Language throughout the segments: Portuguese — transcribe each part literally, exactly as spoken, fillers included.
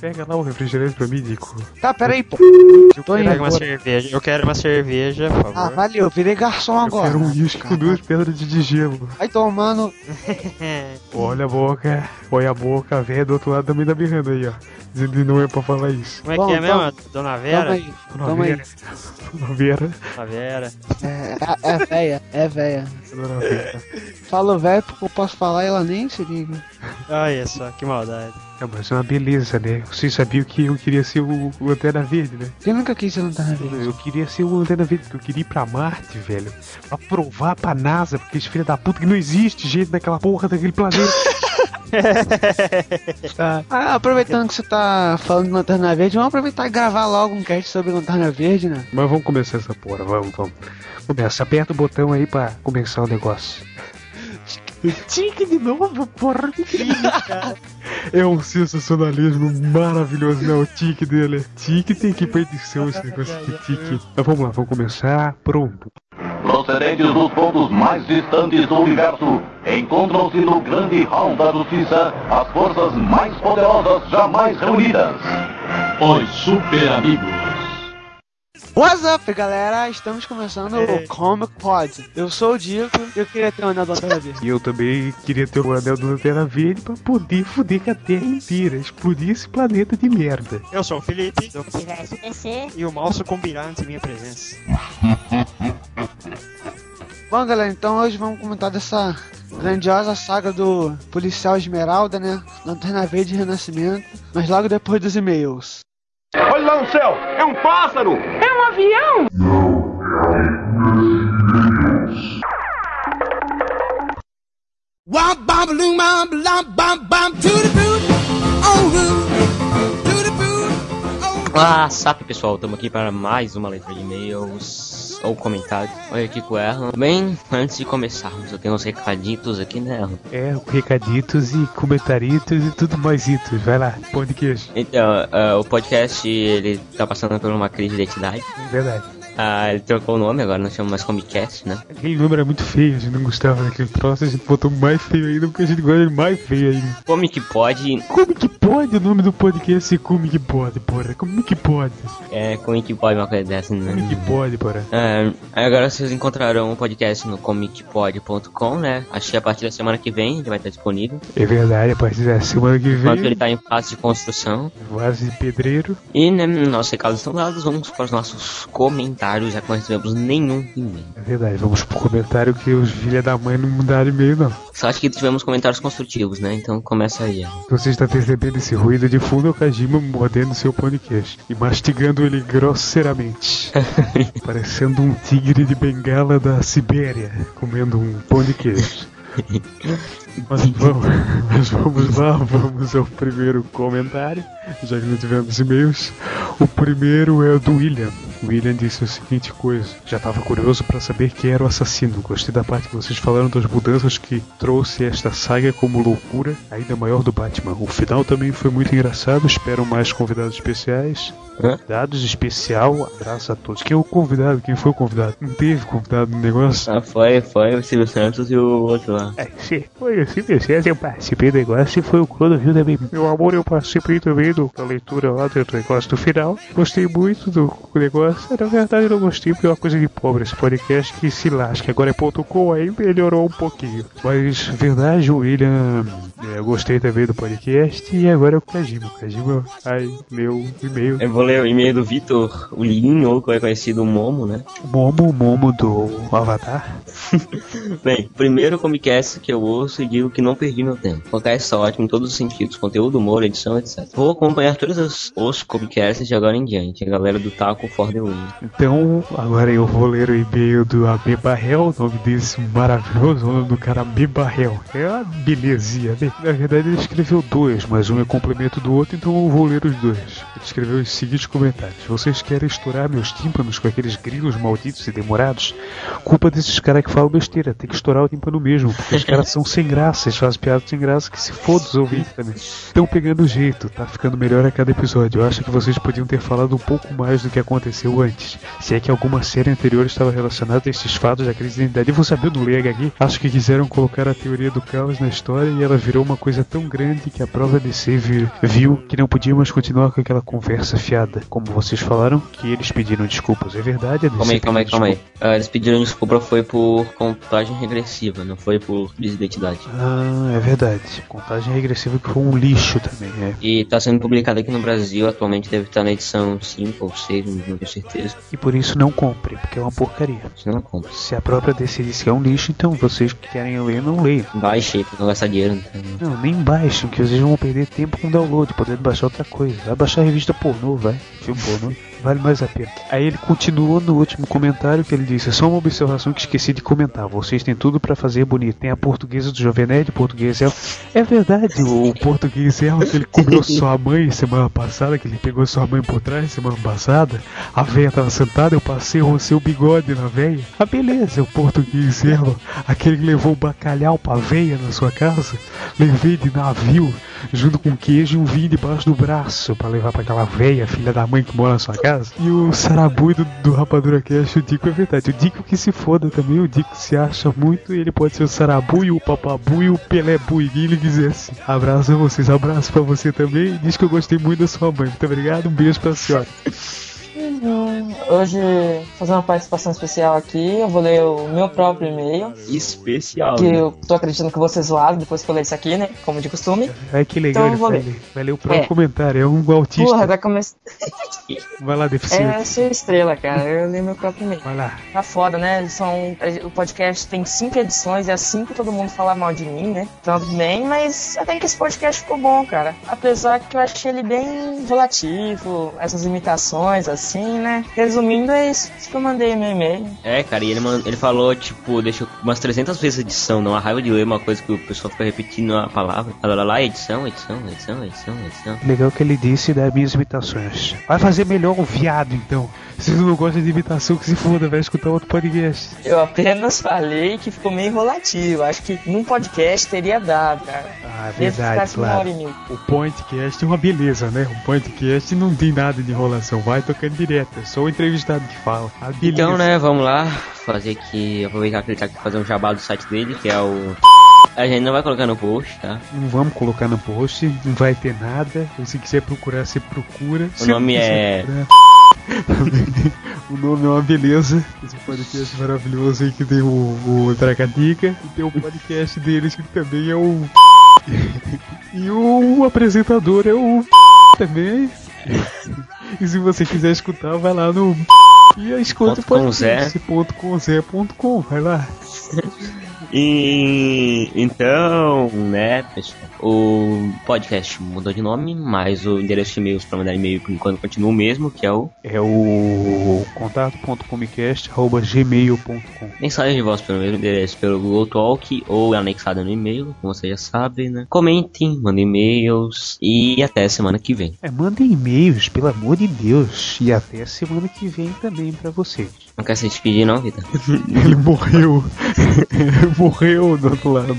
Pega lá o refrigerante pra mim, Nico. Tá, peraí, pô. Tô indo. Pega uma cerveja. Eu quero uma cerveja, por favor. Ah, valeu. Virei garçom agora. Eu quero um uísque com duas pedras de gelo. Vai tomando. Olha a boca. Olha a boca. A velha do outro lado também tá berrando aí, ó. Dizendo que não é pra falar isso. Como é Bom, que é então, mesmo, Dona Vera? Toma aí. Dona Toma Vera. aí. Dona Vera. Dona Vera. É, é véia. É véia. Dona Vera. Falo velho porque eu posso falar e ela nem se liga. Olha só, que maldade. É, mas é uma beleza, né? Vocês sabiam que eu queria ser o, o Lanterna Verde, né? Quem nunca quis ser Lanterna Verde? Eu queria ser o Lanterna Verde, porque eu queria ir pra Marte, velho. Pra provar pra NASA, porque esse filho da puta que não existe gente naquela porra daquele planeta. Tá. Ah, aproveitando que você tá falando de Lanterna Verde, vamos aproveitar e gravar logo um cast sobre Lanterna Verde, né? Mas vamos começar essa porra, vamos, vamos. Começa, aperta o botão aí pra começar o negócio. Tique de novo, porra, que filho, cara. É um sensacionalismo maravilhoso, né? O tique dele. Tique tem que perdição esse negócio de tique. Mas vamos lá, vamos começar. Pronto. Procedentes dos pontos mais distantes do universo, encontram-se no grande hall da justiça as forças mais poderosas jamais reunidas. Os Super Amigos. What's up, galera? Estamos começando o Comic Pod. Eu sou o Dico e eu queria ter um anel do Lanterna Verde. E eu também queria ter o anel do Lanterna Verde pra poder foder com a Terra inteira, explodir esse planeta de merda. Eu sou o Felipe, do S P C. e o mal sucumbirá ante minha presença. Bom, galera, então hoje vamos comentar dessa grandiosa saga do Policial Esmeralda, né? Lanterna Verde e Renascimento, mas logo depois dos e-mails. Olha lá no céu, é um pássaro! É um avião? Olá, sape pessoal, estamos aqui para mais uma letra de e-mails ou comentários. Olha aqui com o Erlan. Bem, antes de começarmos, eu tenho uns recaditos aqui, né, Erlan? É, recaditos e comentaritos e tudo mais itos. Vai lá, pão de queijo. Então, uh, o podcast, ele tá passando por uma crise de identidade. Verdade. Ah, ele trocou o nome, agora não chama mais Comicast, né? Aquele número era muito feio, a gente não gostava daquele troço, a gente botou mais feio ainda, porque a gente gosta de mais feio ainda. Comic Pod. Como que pode o nome do podcast ser Como que pode, porra? Como que pode? É, Comic Pod, uma coisa dessa, né? Como que pode, porra? É, agora vocês encontrarão o podcast no comic pod ponto com, né? Acho que a partir da semana que vem ele vai estar disponível. É verdade, a partir da semana que Enquanto ele vem, tá em fase de construção. quase de pedreiro. E, né, nossos recados estão dados, vamos para os nossos comentários, já que nós tivemos nenhum e-mail. É verdade, vamos pro comentário que os filha da mãe não mudaram e-mail, não. Só acho que tivemos comentários construtivos, né? Então começa aí. Ó. Você está percebendo esse ruído de fundo, é o Kajima mordendo seu podcast e mastigando ele grosseiramente. Parecendo um tigre de bengala da Sibéria, comendo um pão de queijo. Mas vamos, mas vamos lá, vamos ao primeiro comentário, já que não tivemos e-mails. O primeiro é o do William. O William disse a seguinte coisa: já estava curioso para saber quem era o assassino. Gostei da parte que vocês falaram das mudanças que trouxe esta saga como loucura ainda maior do Batman. O final também foi muito engraçado. Espero mais convidados especiais. Convidados especial, abraço a todos. Quem é o convidado? Quem foi o convidado? Não teve convidado no negócio? Ah, foi, foi o Silvio Santos e o outro lá. É, sim, foi o Silvio Santos, eu participei do negócio e foi o Clodovil também. Meu amor, eu participei também do, da leitura lá do negócio do final. Gostei muito do negócio. Na verdade, eu não gostei porque é uma coisa de pobre esse podcast que se lasca. Agora é ponto com, aí melhorou um pouquinho. Mas, verdade, o William, é, eu gostei também do podcast e agora é o Kajima. O Kajima, ai, meu e-mail. Eu vou ler o e-mail do Vitor, o Linho, ou é conhecido o Momo, né? Momo, Momo do Avatar. Bem, primeiro Comicast que eu ouço e digo que não perdi meu tempo. O podcast é ótimo em todos os sentidos, conteúdo, humor, edição, etcétera. Vou acompanhar todos os, os Comicasts de agora em diante, a galera do Taco for the Win. Então, agora eu vou ler o e-mail do A B Barrel, o nome desse maravilhoso, o nome do cara A B Barrel. É uma belezinha, né? Na verdade ele escreveu dois, mas um é complemento do outro, então eu vou ler os dois. Ele escreveu os seguintes comentários: vocês querem estourar meus tímpanos com aqueles grilos malditos e demorados? Culpa desses caras que falam besteira, tem que estourar o tímpano mesmo, porque os caras são sem graça, eles fazem piadas sem graça, que se foda os ouvintes também. Estão pegando jeito, tá ficando melhor a cada episódio. Eu acho que vocês podiam ter falado um pouco mais do que aconteceu aconteceu antes. Se é que alguma série anterior estava relacionada a esses fatos da crise de identidade. Eu vou saber do ler aqui. Acho que quiseram colocar a teoria do caos na história e ela virou uma coisa tão grande que a própria D C vir, viu que não podia mais continuar com aquela conversa fiada. Como vocês falaram, que eles pediram desculpas. É verdade, a D C Calma aí, calma aí, calma aí. desculpa. Uh, eles pediram desculpa foi por contagem regressiva, não foi por crise de identidade. Ah, é verdade. Contagem regressiva que foi um lixo também, é. E tá sendo publicado aqui no Brasil, atualmente deve estar na edição cinco ou seis, não tenho certeza. E por isso não compre, porque é uma porcaria. Você não compra. Se a própria D C disse que é um lixo, então vocês que querem ler, não leiam. Baixe aí pra não gastar dinheiro. Então. Não, nem baixem, que vocês vão perder tempo com download, podendo baixar outra coisa. Vai baixar a revista pornô, vai. Filme pornô. Vale mais a pena. Aí ele continuou no último comentário que ele disse: só uma observação que esqueci de comentar. Vocês têm tudo pra fazer bonito. Tem a portuguesa do Jovem Nerd, português é... É verdade, o, o português é que ele comeu sua mãe semana passada, que ele pegou sua mãe por trás semana passada. A véia tava sentada, eu passei o seu bigode na véia. Ah, beleza, o português é aquele que levou o bacalhau pra véia na sua casa. Levei de navio, junto com queijo e um vinho debaixo do braço pra levar pra aquela véia, filha da mãe que mora na sua casa. E o Sarabui do, do Rapadura Cast, o Dico é verdade. O Dico que se foda também, o Dico se acha muito e ele pode ser o Sarabui, o Papabui, o Pelébui, quem ele quiser assim. Abraço a vocês, abraço pra você também. Diz que eu gostei muito da sua mãe. Muito obrigado, um beijo pra senhora. Hoje, fazer uma participação especial aqui, eu vou ler o meu próprio e-mail. Especial. Que eu tô acreditando que vou ser zoado depois que eu ler isso aqui, né? Como de costume. Ai, que legal, Então, ele vou vai ler. ler. Vai ler o próprio É. comentário, é um autista. Porra, vai começar. Vai lá, deficiente. É, ser estrela, cara. Eu li meu próprio e-mail. Vai lá. Tá foda, né? São, o podcast tem cinco edições e é assim que todo mundo fala mal de mim, né? Então tudo bem, mas até que esse podcast ficou bom, cara. Apesar que eu achei ele bem relativo, essas imitações, assim, né? Resumindo, é isso, isso que eu mandei no meu e-mail. É, cara, e ele, man- ele falou, tipo, deixou umas trezentas vezes a edição, não a raiva de ler uma coisa que o pessoal fica repetindo a palavra. Lá, lá, lá, edição, edição, edição, edição, edição. Legal que ele disse das minhas imitações. Vai fazer melhor um viado, então. Se você não gosta de imitação, que se foda, vai escutar outro podcast. Eu apenas falei que ficou meio enrolativo. Acho que num podcast teria dado, cara. Ah, Deve verdade, ficar assim uma hora claro. e meia. O podcast é uma beleza, né? O podcast não tem nada de enrolação, vai tocando direto, é só o entrevistado que fala. A beleza. Então, né, vamos lá, fazer aqui, aproveitar que ele tá aqui fazer um jabá do site dele, que é o... A gente não vai colocar no post, tá? Não vamos colocar no post, não vai ter nada. Se você quiser procurar, você procura. O nome é... O nome é uma beleza. Esse podcast maravilhoso aí que tem o, o Tracatica. E tem o podcast deles que também é o... E o apresentador é o... também. E se você quiser escutar, vai lá no... E a escuta Ponto com Zé. podcast ponto com zé ponto com, vai lá. E então, né, pessoal, o podcast mudou de nome, mas o endereço de e-mails para mandar e-mail por enquanto continua o mesmo, que é o É o contato ponto comicast arroba gmail ponto com. mensagem de voz pelo mesmo endereço pelo Google Talk ou anexada no e-mail, como você já sabe, né? Comentem, mandem e-mails e até semana que vem. É, mandem e-mails, pelo amor de Deus. E até semana que vem também pra vocês. Não quer se despedir não, Vitor? Ele morreu. Ele morreu do outro lado.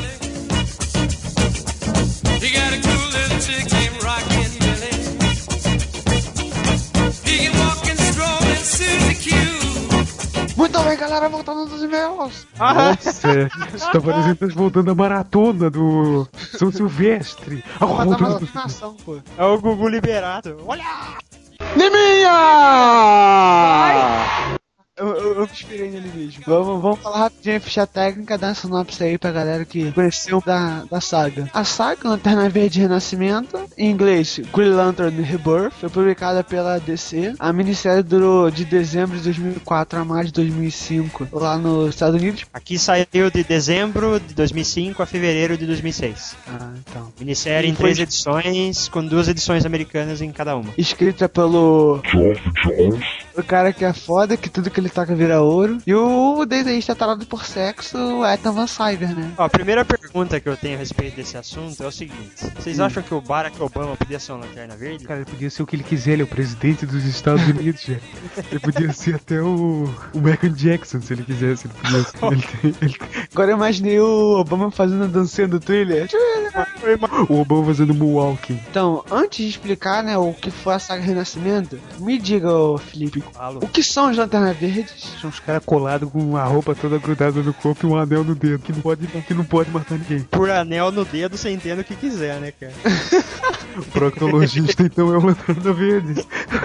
You got a cool little chick named Rockin' Billy. He can walk and stroll in Susie Q. Muito bem, galera, voltando dos e-mails. Nossa, isso tá parecendo voltando a maratona do São Silvestre. Ah, Vou botar voltando- mais afinação, pô. É o Gugu liberado. Olha! Liminha! Eu, eu, eu me inspirei nele mesmo. Vamos, vamos falar rapidinho a ficha técnica da sinopse aí pra galera que conheceu da, da saga. A saga Lanterna Verde Renascimento, em inglês Green Lantern Rebirth, foi publicada pela D C. A minissérie durou de dezembro de dois mil e quatro a maio de dois mil e cinco lá nos Estados Unidos. Aqui saiu de dezembro de dois mil e cinco a fevereiro de dois mil e seis. Ah, então. Minissérie E em foi- três edições, com duas edições americanas em cada uma. Escrita pelo... O cara que é foda, que tudo que ele toca vira vira ouro. E o desenhista tarado por sexo é Ethan Van Sciver, né? Ó, a primeira pergunta que eu tenho a respeito desse assunto é o seguinte: vocês hum. acham que o Barack Obama podia ser uma Lanterna Verde? Cara, ele podia ser o que ele quiser, ele é o presidente dos Estados Unidos, já. Ele podia ser até o, o Michael Jackson, se ele quisesse. Ele podia ser, ele tem, ele tem... Agora eu imaginei o Obama fazendo a dancinha do Thriller. O Obama fazendo moonwalking. Então, antes de explicar, né, o que foi a saga Renascimento, me diga, ô, Felipe, Alô. o que são os Lanternas Verdes? São os caras colados com a roupa toda grudada no corpo e um anel no dedo, que não pode, que não pode matar ninguém. Por anel no dedo, você entende o que quiser, né, cara? O proctologista, então, é o Lanterna Verde.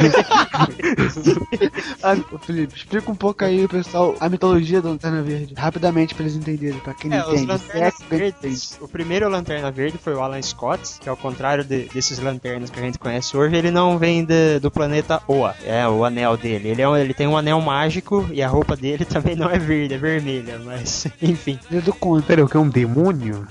Ah, Felipe, explica um pouco aí, pessoal, a mitologia do Lanterna Verde, rapidamente pra eles entenderem, pra quem não é, entende. Os Lanternas Verdes, o primeiro Lanterna Verde foi o Alan Scott, que ao contrário de, desses lanternas que a gente conhece hoje, ele não vem de, do planeta Oa, é o anel dele. Ele, é um, ele tem um anel mágico e a roupa dele também não é verde, é vermelha, mas enfim. Ele é do conto. Pera, o que é um demônio?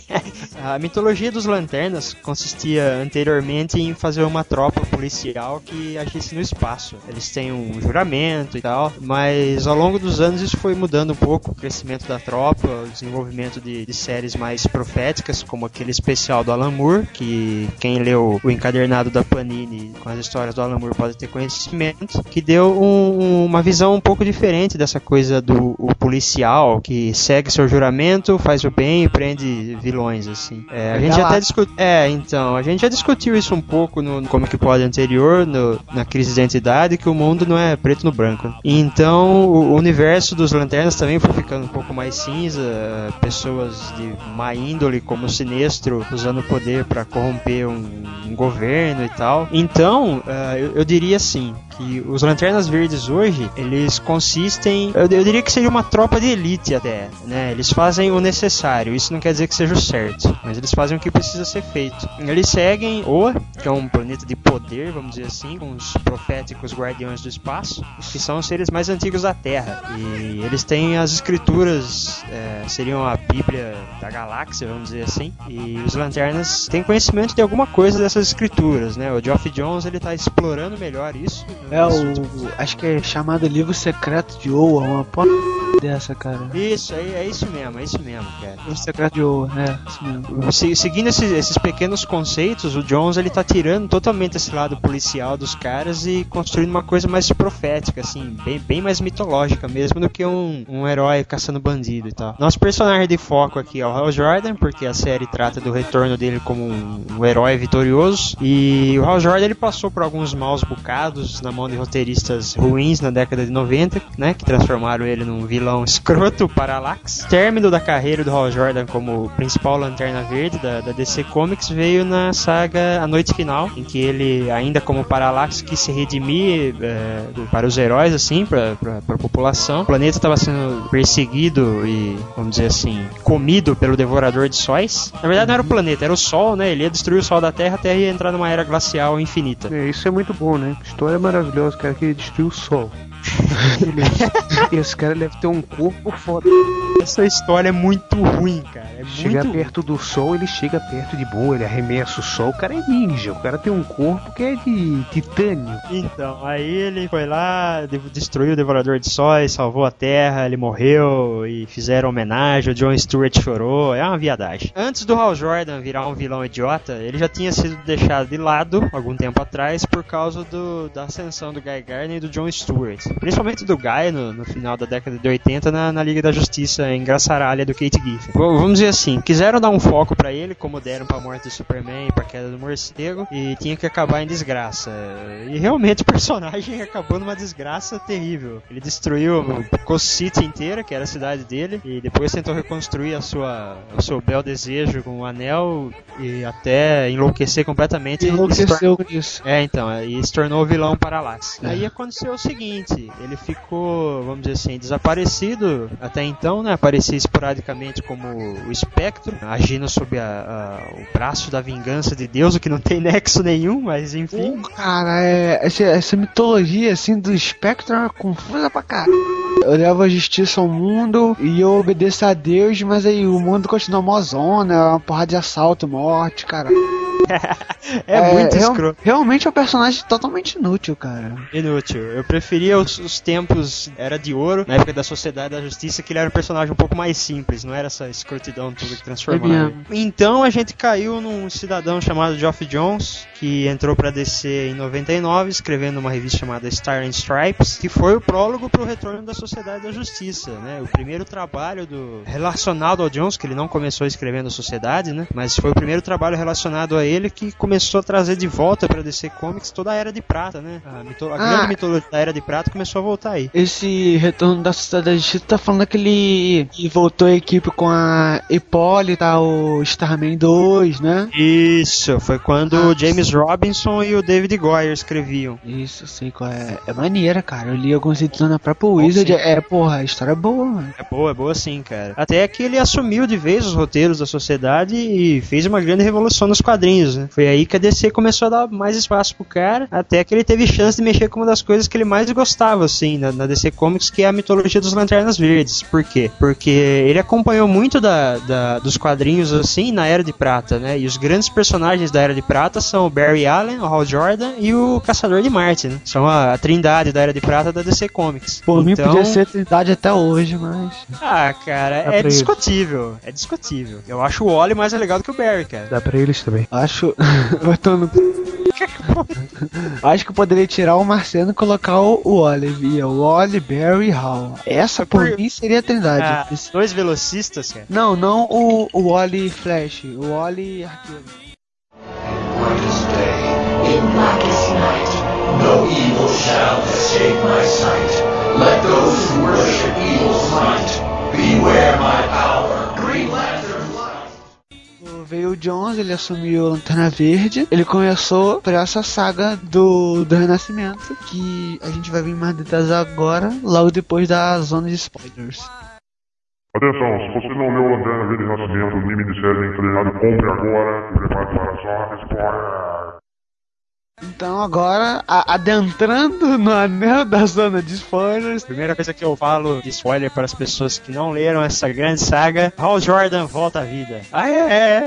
A mitologia dos lanternas consistia anteriormente em fazer uma tropa policial que agisse no espaço. Eles têm um juramento e tal, mas ao longo dos anos isso foi mudando um pouco, o crescimento da tropa, o desenvolvimento de, de séries mais proféticas, como aquele especial do Alan Moore, que quem leu o encadernado da Panini com as histórias do Alan Moore pode ter conhecimento, que deu um, uma visão um pouco diferente dessa coisa do o policial que segue seu juramento, faz o bem e prende vilões, assim. É, a gente até discutiu, é, então, a gente já discutiu isso um pouco no, no Comic Pod anterior, no, na crise de identidade, que o mundo não é preto no branco. Então, o universo dos Lanternas também foi ficando um pouco mais cinza, pessoas de má índole, como o Sinestro, usando o poder para corromper um, um governo e tal. Então, uh, eu, eu diria assim, que os Lanternas Verdes hoje, eles consistem, eu, eu diria que seria uma tropa de elite até, né? Eles fazem o necessário, isso não quer dizer que seja o certo, mas eles fazem o que precisa ser feito. Eles seguem Oa, que é um planeta de poder, vamos dizer assim, com os proféticos guardiões do espaço, que são os seres mais antigos da Terra, e eles têm as escrituras, é, seriam a Bíblia da galáxia, vamos dizer assim, e os Lanternas têm conhecimento de alguma coisa dessas escrituras, né? O Geoff Johns, ele tá explorando melhor isso. É o, acho que é chamado Livro Secreto de Oa, uma porra dessa, cara. Isso, é, é isso mesmo, é isso mesmo, cara. Livro Secreto de Oa, é, isso mesmo. Se, seguindo esses, esses pequenos conceitos, o Jones, ele tá tirando totalmente esse lado policial dos caras e construindo uma coisa mais profética, assim, bem, bem mais mitológica mesmo do que um, um herói caçando bandido e tal. Nosso personagem de foco aqui é o Hal Jordan, porque a série trata do retorno dele como um, um herói vitorioso, e o Hal Jordan, ele passou por alguns maus bocados na mão de roteiristas ruins na década de noventa, né, que transformaram ele num vilão escroto, Parallax. O término da carreira do Hal Jordan como principal Lanterna Verde da, da D C Comics veio na saga A Noite Final, em que ele, ainda como Parallax, quis se redimir é, para os heróis, assim, para a população. O planeta estava sendo perseguido e, vamos dizer assim, comido pelo Devorador de Sóis. Na verdade não era o planeta, era o Sol, né, ele ia destruir o Sol da Terra, a Terra ia entrar numa era glacial infinita. É, isso é muito bom, né? História maravilhosa, cara, que destruiu o Sol. Esse cara deve ter um corpo foda. Essa história é muito ruim, cara. É chega muito perto ruim. do Sol, ele chega perto de boa, ele arremessa o Sol. O cara é ninja, o cara tem um corpo que é de titânio. Então, aí ele foi lá, destruiu o Devorador de Sóis, salvou a Terra, ele morreu e fizeram homenagem, o Jon Stewart chorou, é uma viadagem. Antes do Hal Jordan virar um vilão idiota, ele já tinha sido deixado de lado algum tempo atrás por causa do, da ascensão do Guy Gardner e do Jon Stewart. Principalmente do Guy no, no final da década de oitenta na, na Liga da Justiça engraçaralha do Kate Giffen. Vamos dizer assim, quiseram dar um foco pra ele, como deram pra morte do Superman e pra queda do morcego, e tinha que acabar em desgraça. E realmente o personagem acabou numa desgraça terrível. Ele destruiu a Coast City inteira, que era a cidade dele, e depois tentou reconstruir a sua, o seu bel desejo com o anel e até enlouquecer completamente. Enlouqueceu com isso. É, então, e se tornou o vilão Parallax. Aí aconteceu o seguinte, ele ficou, vamos dizer assim, desaparecido até então, né? Aparecia esporadicamente como o Espectro, agindo sob a, a, o braço da vingança de Deus, o que não tem nexo nenhum, mas enfim. Uh, cara, é, essa, essa mitologia assim do Espectro é confusa pra caralho. Eu levo a justiça ao mundo e eu obedeço a Deus, mas aí o mundo continua mó zona, uma porrada de assalto, morte, cara. é, é muito real, escroto. Realmente é um personagem totalmente inútil, cara. Inútil. Eu preferia os, os tempos Era de Ouro, na época da Sociedade da Justiça, que ele era um personagem um pouco mais simples, não era essa escrotidão toda que transformava. É então a gente caiu num cidadão chamado Geoff Johns, que entrou pra D C em noventa e nove, escrevendo uma revista chamada Star and Stripes, que foi o prólogo pro retorno da Sociedade da Justiça, né? O primeiro trabalho do relacionado ao Johns, que ele não começou escrevendo a Sociedade, né? Mas foi o primeiro trabalho relacionado a ele que começou a trazer de volta pra D C Comics toda a Era de Prata, né? A, mito- a ah, grande mitologia da Era de Prata começou a voltar aí. Esse retorno da Sociedade da Justiça tá falando daquele que voltou a equipe com a Hipólita, o Starman dois, né? Isso, foi quando ah, o James Robinson e o David Goyer escreviam. Isso, sei qual é. É maneira, cara. Eu li alguns edições na própria Wizard. É, é, porra, a história é boa, mano. É boa, é boa sim, cara. Até que ele assumiu de vez os roteiros da Sociedade e fez uma grande revolução nos quadrinhos, né? Foi aí que a D C começou a dar mais espaço pro cara, até que ele teve chance de mexer com uma das coisas que ele mais gostava, assim, na, na D C Comics, que é a mitologia dos Lanternas Verdes. Por quê? Porque ele acompanhou muito da, da, dos quadrinhos, assim, na Era de Prata, né? E os grandes personagens da Era de Prata são o Barry Allen, o Hal Jordan e o Caçador de Marte, né? São a, a trindade da Era de Prata da D C Comics. Por então... mim podia ser trindade até hoje, mas... Ah, cara, Dá é discutível. Eles. É discutível. Eu acho o Wally mais legal do que o Barry, cara. Dá pra eles também. Acho... Eu tô no... Acho que eu poderia tirar o Marciano e colocar o, o Olive. O Wally, Barry e Hal. Essa, por, por mim, seria a trindade. Ah, Esse... Dois velocistas, cara? Não, não o, o Wally Flash. O Wally Arqueiro. Brightest day, in blackest night, no evil shall escape my sight. Let those who worship evil's might beware my power. Green Lantern light. Veio o Johns, ele assumiu a Lanterna Verde. Ele começou por essa saga do, do Renascimento, que a gente vai ver em mais detalhes agora, logo depois da zona de spoilers. Atenção, se você não leu Lanterna Verde Renascimento, o minissérie enfrenado, compre agora e prepare para só spoiler. Então agora, a, adentrando no anel da zona de spoilers. Primeira coisa que eu falo de spoiler para as pessoas que não leram essa grande saga: Hal Jordan volta à vida. Ah, é, é,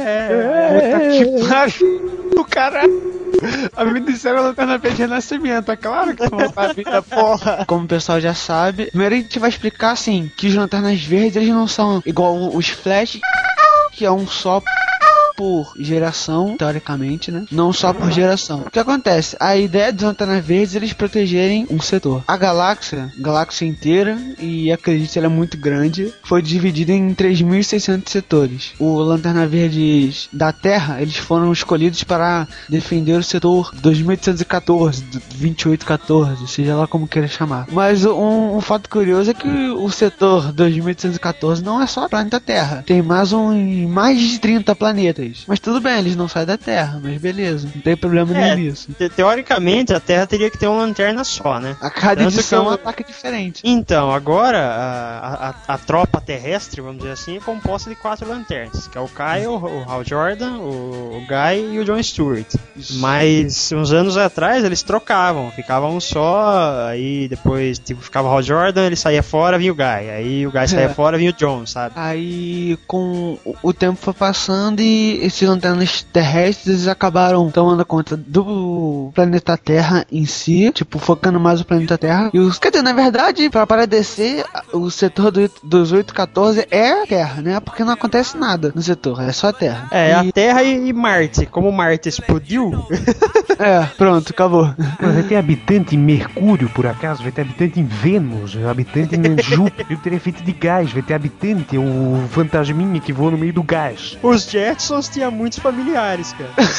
é, é. Que pariu, o cara. A minissérie é Lanterna Verde Renascimento, é claro que volta à vida, porra. Como o pessoal já sabe, primeiro a gente vai explicar assim, que os Lanternas Verdes, eles não são igual os Flash, que é um só por geração, teoricamente, né? Não só por geração. O que acontece? A ideia dos Lanternas Verdes é eles protegerem um setor. A galáxia, galáxia inteira, e acredite, ela é muito grande, foi dividida em três mil e seiscentos setores. O Lanterna Verdes da Terra, eles foram escolhidos para defender o setor dois mil oitocentos e catorze, vinte e oito catorze, seja lá como queira chamar. Mas um, um fato curioso é que o setor dois mil oitocentos e catorze não é só o planeta Terra. Tem mais, um, mais de trinta planetas. Mas tudo bem, eles não saem da Terra, mas beleza, não tem problema é, nenhum nisso. Te- teoricamente, a Terra teria que ter uma lanterna só, né? A cada Tanto edição eu... é um ataque diferente. Então, agora, a, a, a tropa terrestre, vamos dizer assim, é composta de quatro lanternas, que é o Kyle, o Hal Jordan, o, o Guy e o John Stewart. Mas, uns anos atrás, eles trocavam, ficava um só, aí depois, tipo, ficava o Hal Jordan, ele saía fora, vinha o Guy, aí o Guy saía é. fora, vinha o John, sabe? Aí, com o tempo foi passando e esses lanternas terrestres, eles acabaram tomando conta do planeta Terra em si, tipo, focando mais no planeta Terra. E os, quer dizer, na verdade, para para descer, o setor do, dos oito catorze é a Terra, né? Porque não acontece nada no setor, é só a Terra. É, e... a Terra e, e Marte. Como Marte explodiu... É, pronto, acabou. Mas vai ter habitante em Mercúrio, por acaso? Vai ter habitante em Vênus, habitante em Júpiter. Júpiter é feito de gás, vai ter habitante, o fantasminha que voa no meio do gás. Os Jetsons tinham muitos familiares, cara.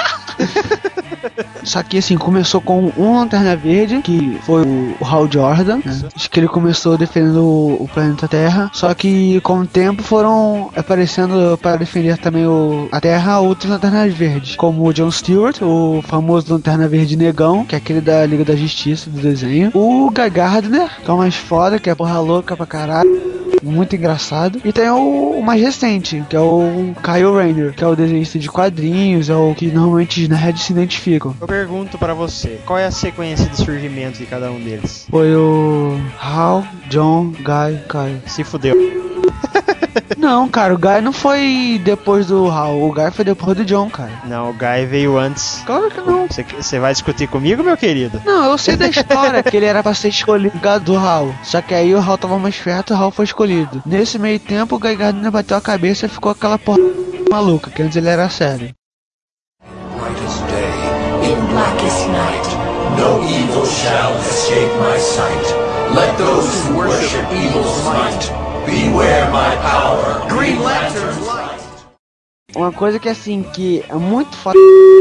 Só que assim, começou com um Lanterna Verde, que foi o Hal Jordan, né? Acho que ele começou defendendo o, o planeta Terra. Só que com o tempo foram aparecendo para defender também o, a Terra outros Lanternas Verdes, como o John Stewart, o famoso Lanterna Verde Negão, que é aquele da Liga da Justiça do desenho. O Guy Gardner, que é o mais foda, que é porra louca pra caralho. muito engraçado. E tem o, o mais recente, que é o Kyle Rayner, que é o desenhista de quadrinhos, é o que normalmente os nerds se identificam. Eu pergunto pra você, qual é a sequência de surgimento de cada um deles? Foi o Hal, John, Guy, Kyle. Se fudeu. Não, cara, o Guy não foi depois do Hal, o Guy foi depois do John, cara. Não, o Guy veio antes. Claro que não. Você vai discutir comigo, meu querido? Não, eu sei da história que ele era pra ser escolhido do Hal. Só que aí o Hal tava mais perto e o Hal foi escolhido. Nesse meio tempo, o Guy Gardner bateu a cabeça e ficou aquela porra maluca, que antes ele era sério. Brightest day, in blackest night, no evil shall escape my sight. Let those who worship evil's might beware my power, Green Lantern light. Uma coisa que assim, que é muito foda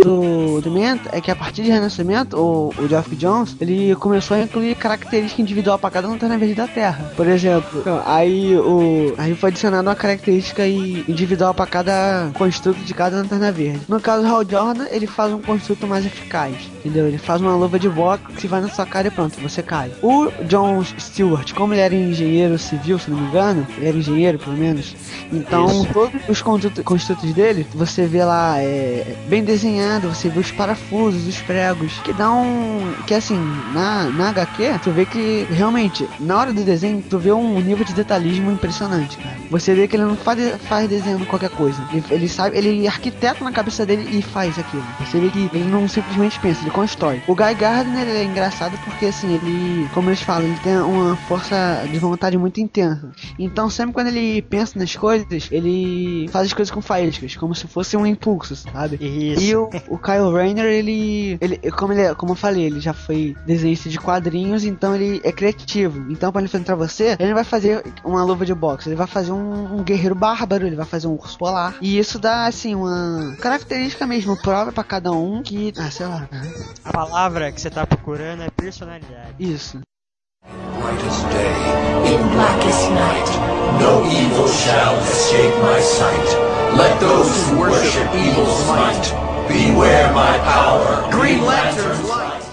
do Renascimento é que a partir de Renascimento, o, o Geoff Johns, ele começou a incluir característica individual para cada Lanterna Verde da Terra. Por exemplo, então, aí o aí foi adicionada uma característica individual para cada construto de cada Lanterna Verde. No caso do Hal Jordan, ele faz um construto mais eficaz, entendeu? Ele faz uma luva de boxe que vai na sua cara e pronto, você cai. O John Stewart, como ele era engenheiro civil, se não me engano, ele era engenheiro pelo menos, então Isso. todos os construtos, construtos dele você vê lá, é, bem desenhado, você vê os parafusos, os pregos, que dá um... que assim, na, na H Q, tu vê que realmente, na hora do desenho, tu vê um nível de detalhismo impressionante, cara. Você vê que ele não faz, faz desenhando qualquer coisa, ele, ele sabe, ele arquiteta na cabeça dele e faz aquilo. Você vê que ele não simplesmente pensa, ele constrói. O Guy Gardner é engraçado porque assim, ele, como eles falam, ele tem uma força de vontade muito intensa. Então sempre quando ele pensa nas coisas, ele faz as coisas com faíscas, como se fosse um impulso, sabe? Isso. E o, o Kyle Rayner, ele, ele como, ele, como eu falei, ele já foi desenhista de quadrinhos, então ele é criativo. Então pra ele enfrentar você, ele não vai fazer uma luva de boxe, ele vai fazer um, um guerreiro bárbaro, ele vai fazer um urso polar. E isso dá, assim, uma característica mesmo própria pra cada um que, ah, sei lá. A palavra que você tá procurando é personalidade. Isso. Brightest day, in blackest night, no evil shall escape my sight. Let those who worship evil's might beware my power, Green Lantern light.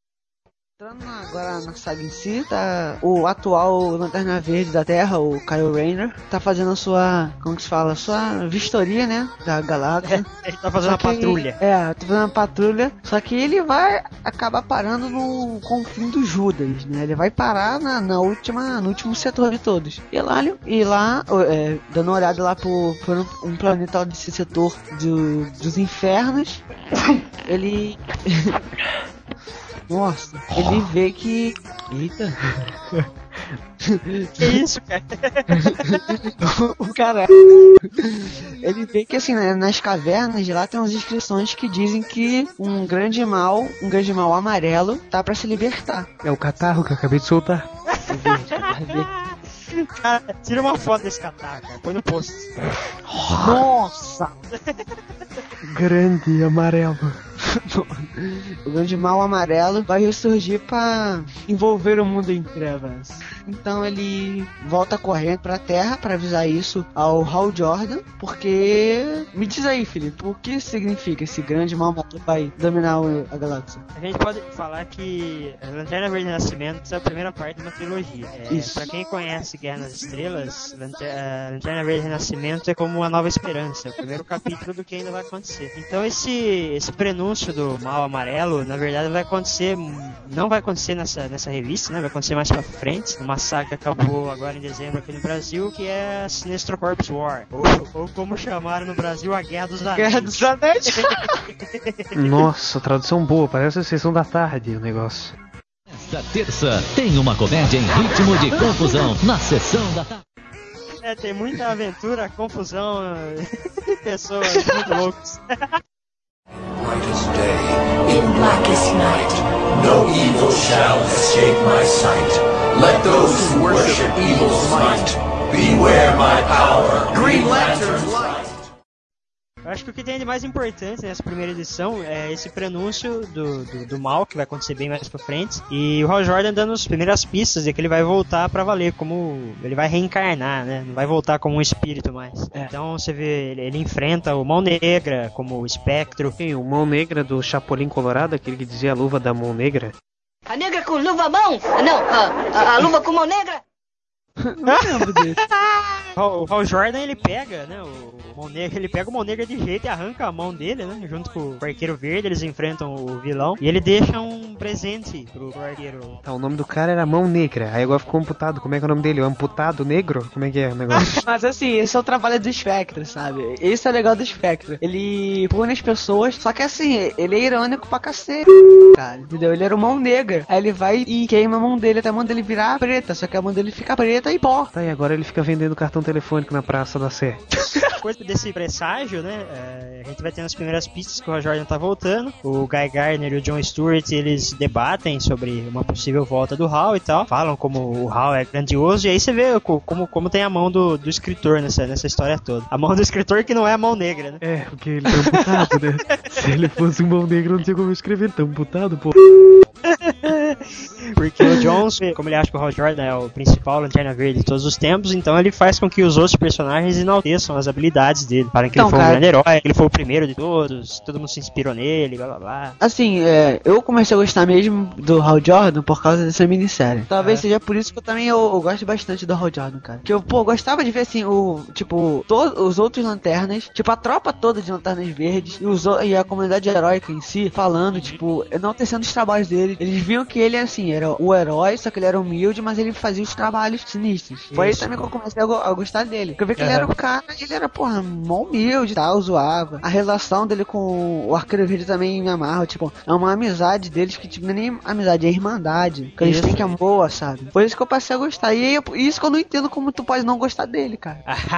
Entrando agora na saga em si, tá o atual Lanterna Verde da Terra, o Kyle Rayner, tá fazendo a sua, como que se fala, a sua vistoria, né, da galáxia. É, ele tá fazendo uma patrulha. Ele, é, tá fazendo uma patrulha, só que ele vai acabar parando no confim do Judas, né, ele vai parar na, na última, no último setor de todos. E lá, e lá é, dando uma olhada lá por, por um, um planeta desse setor do, dos infernos, ele... Nossa, ele vê que... Eita... Que isso, cara? O cara... Ele vê que assim, né, nas cavernas de lá tem umas inscrições que dizem que um grande mal, um grande mal amarelo, tá pra se libertar. É o catarro que eu acabei de soltar. Cara, tira uma foto desse catarro, cara. Põe no post. Nossa! Grande amarelo. O grande mal amarelo vai ressurgir pra envolver o mundo em trevas. Então ele volta correndo pra Terra pra avisar isso ao Hal Jordan, porque... Me diz aí, Felipe, o que significa esse grande mal amarelo vai dominar a galáxia? A gente pode falar que Lanterna Verde Renascimento é a primeira parte de uma trilogia. É, isso. Pra quem conhece Guerra nas Estrelas, Lanterna, Lanterna Verde Renascimento é como uma nova esperança, é o primeiro capítulo do que ainda vai acontecer. Então esse, esse prenúncio do mal amarelo, na verdade vai acontecer, não vai acontecer nessa, nessa revista, né? Vai acontecer mais pra frente, uma saga que acabou agora em dezembro aqui no Brasil, que é a Sinestro Corps War, ou, ou como chamaram no Brasil, a Guerra dos Anéis. Guerra dos Anéis! Nossa, tradução boa, parece a sessão da tarde o negócio. Esta terça tem uma comédia em ritmo de confusão na sessão da tarde. É, tem muita aventura, confusão e pessoas muito loucas. Brightest day, in blackest night, no evil shall escape my sight. Let those who worship evil's might beware my power, Green Lantern light. Eu acho que o que tem de mais importante nessa primeira edição é esse prenúncio do, do, do mal, que vai acontecer bem mais pra frente, e o Hal Jordan dando as primeiras pistas de que ele vai voltar pra valer, como ele vai reencarnar, né? Não vai voltar como um espírito mais. É. Então você vê, ele, ele enfrenta o Mão Negra como o espectro. Sim, o Mão Negra do Chapolin Colorado, aquele que dizia a luva da Mão Negra. A negra com luva mão? Não, a, a, a luva com mão negra? Não lembro dele. O Hal Jordan, ele pega, né, o Mão Negra, ele pega o Mão Negra de jeito e arranca a mão dele, né, junto com o Arqueiro Verde, eles enfrentam o vilão, e ele deixa um presente pro, pro Arqueiro. Tá, o nome do cara era Mão Negra, aí agora ficou amputado, como é que é o nome dele? O amputado negro? Como é que é o negócio? Mas assim, esse é o trabalho do Spectre, sabe? Esse é o legal do Spectre. Ele pune as pessoas, só que assim, ele é irônico pra cacete, cara, entendeu? Ele era o Mão Negra, aí ele vai e queima a mão dele até a mão dele virar preta, só que a mão dele fica preta e pó. Tá, e agora ele fica vendendo cartão telefônico na Praça da Sé. Coisa desse presságio, né? É, a gente vai ter as primeiras pistas que o Hal Jordan tá voltando. O Guy Gardner e o Jon Stewart, eles debatem sobre uma possível volta do Hal e tal. Falam como o Hal é grandioso. E aí você vê como, como tem a mão do, do escritor nessa, nessa história toda. A mão do escritor que não é a mão negra, né? É, porque ele tá amputado, né? Se ele fosse um Mão Negra, não tinha como escrever. Ele tá amputado, pô. Porque o Jones, como ele acha que o Hal Jordan é o principal Lanterna Verde de todos os tempos, então ele faz com que os outros personagens enalteçam as habilidades dele. Falam que então, ele foi cara... um grande herói, que ele foi o primeiro de todos, todo mundo se inspirou nele, blá blá blá. Assim, é, eu comecei a gostar mesmo do Hal Jordan por causa dessa minissérie. Talvez é. seja por isso que eu também eu, eu gosto bastante do Hal Jordan, cara. Que eu, pô, gostava de ver assim, o, tipo, todos os outros lanternas, tipo, a tropa toda de Lanternas Verdes e, os, e a comunidade heróica em si, falando, tipo, enaltecendo os trabalhos dele. Eles viam que ele, assim, era o herói, só que ele era humilde, mas ele fazia os trabalhos sinistros. Isso. Foi aí também que eu comecei a, go a gostar dele. Porque eu vi que uhum. ele era o cara, ele era, porra, mó humilde e tal, zoava. A relação dele com o Arqueiro Verde também me amarra, tipo, é uma amizade deles que, tipo, não é nem amizade, é irmandade. Que eles têm que amor, boa, sabe? Por isso que eu passei a gostar. E aí, isso que eu não entendo como tu pode não gostar dele, cara.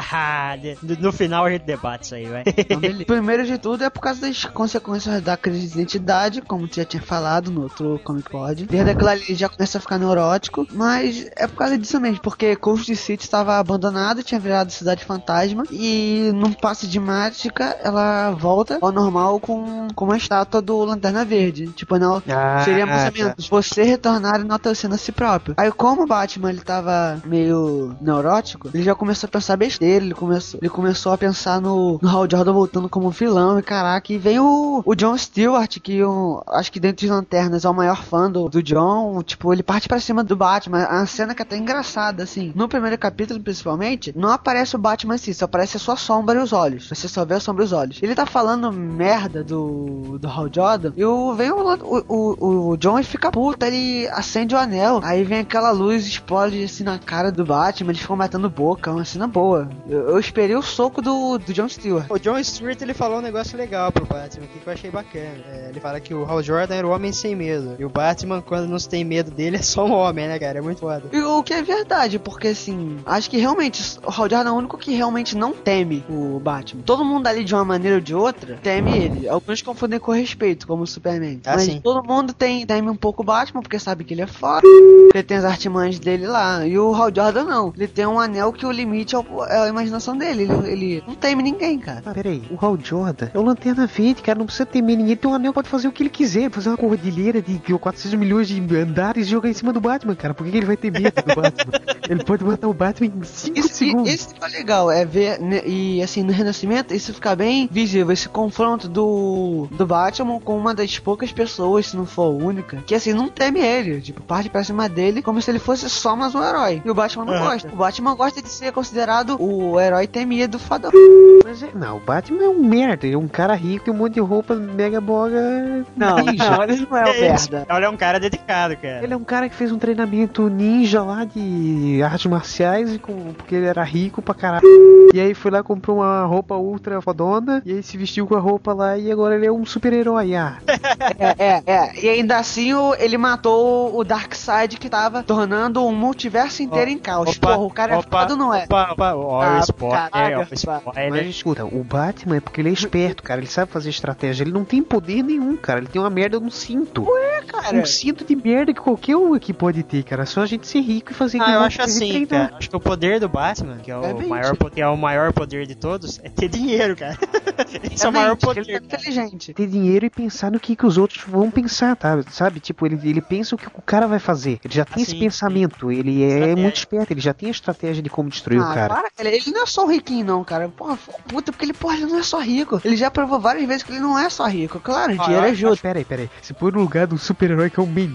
No final a gente debate isso aí, vai. Primeiro de tudo é por causa das consequências da crise de identidade, como tu já tinha falado no outro Comic Pod. Desde aquilo ali ele já começa a ficar neurótico, mas é por causa disso mesmo, porque Coast City estava abandonada, tinha virado cidade fantasma, e num passe de mágica ela volta ao normal com, com uma estátua do Lanterna Verde. Tipo, não, ah, seria pensamento, tá. Você retornar enaltecendo a si próprio. Aí como o Batman ele tava meio neurótico, ele já começou a pensar besteira, ele começou, ele começou a pensar no, no Hal Jordan voltando como vilão, e caraca, e vem o, o Jon Stewart, que eu, acho que dentre os lanternas é o maior fã do, do John, tipo, ele parte pra cima do Batman, a cena que é até engraçada, assim, no primeiro capítulo principalmente, não aparece o Batman assim, só aparece a sua sombra e os olhos, você só vê a sombra e os olhos. Ele tá falando merda do, do Hal Jordan, e o, vem o, o, o, o John e fica puta, ele acende o anel, aí vem aquela luz, explode assim na cara do Batman, eles ficam matando boca, é uma cena boa. Eu, eu esperei o soco do, do Jon Stewart. O Jon Stewart, ele falou um negócio legal pro Batman, que eu achei bacana. É, ele fala que o Hal Jordan era o homem sem medo, e o Batman, quando não se tem medo dele, é só um homem, né, cara? É muito foda. E o que é verdade, porque assim, acho que realmente o Hal Jordan é o único que realmente não teme o Batman. Todo mundo ali de uma maneira ou de outra teme ele. Alguns confundem com respeito, como o Superman. Ah, mas sim. Todo mundo tem, teme um pouco o Batman, porque sabe que ele é foda, ele tem as artimanhas dele lá. E o Hal Jordan não. Ele tem um anel que o limite é a imaginação dele. Ele, ele não teme ninguém, cara. Ah, peraí, o Hal Jordan é o Lanterna Verde, cara, não precisa temer ninguém. Ele tem um anel, pode fazer o que ele quiser, fazer uma cordilheira de quatrocentos milhões de andares e jogar em cima do Batman, cara. Por que ele vai ter medo do Batman? Ele pode matar o Batman em cinco segundos. Isso que é legal, é ver, né, e assim, no Renascimento, isso fica bem visível, esse confronto do, do Batman com uma das poucas pessoas, se não for a única, que assim, não teme ele, tipo, parte pra cima dele como se ele fosse só mais um herói. E o Batman não uhum. gosta. O Batman gosta de ser considerado o herói temido, fodão. Mas é, não, o Batman é um merda, ele é um cara rico, tem um monte de roupa mega boga. Não, não, ele não é um merda. Ele é um cara dedicado, cara. Ele é um cara que fez um treinamento ninja lá de artes marciais, e com, porque ele era rico pra caralho. E aí foi lá, comprou uma roupa ultra fodona, e aí se vestiu com a roupa lá, e agora ele é um super-herói. Ah. É, é, é. E ainda assim o, ele matou o Darkseid, que tava tornando um multiverso inteiro oh, em caos. Opa, Porra, o cara opa, é foda, não é? Opa, opa, olha o spoiler, olha o spoiler. Mas escuta, o Batman é porque ele é esperto, cara, ele sabe fazer estratégia, ele não tem poder nenhum, cara, ele tem uma merda no cinto. Ué, cara? Um cinto de merda que qualquer um aqui pode ter, cara, só a gente ser rico e fazer... Ah, eu acho assim, cara, acho que o poder do Batman, que é o, é maior, que é o maior poder de todos, é ter dinheiro, cara. Esse é, é o maior poder. Ele é inteligente. Ter dinheiro e pensar no que, que os outros vão pensar, tá? Sabe? Tipo, ele, ele pensa o que o cara vai fazer. Ele já tem assim, esse pensamento. Sim. Ele é estratégia. Muito esperto. Ele já tem a estratégia de como destruir ah, o cara. Para, ele, ele não é só um riquinho, não, cara. Porra, puta, porque ele, porra, ele não é só rico. Ele já provou várias vezes que ele não é só rico. Claro, ah, dinheiro ajuda. Peraí, peraí. Se põe no lugar do super-herói que é um mendigo na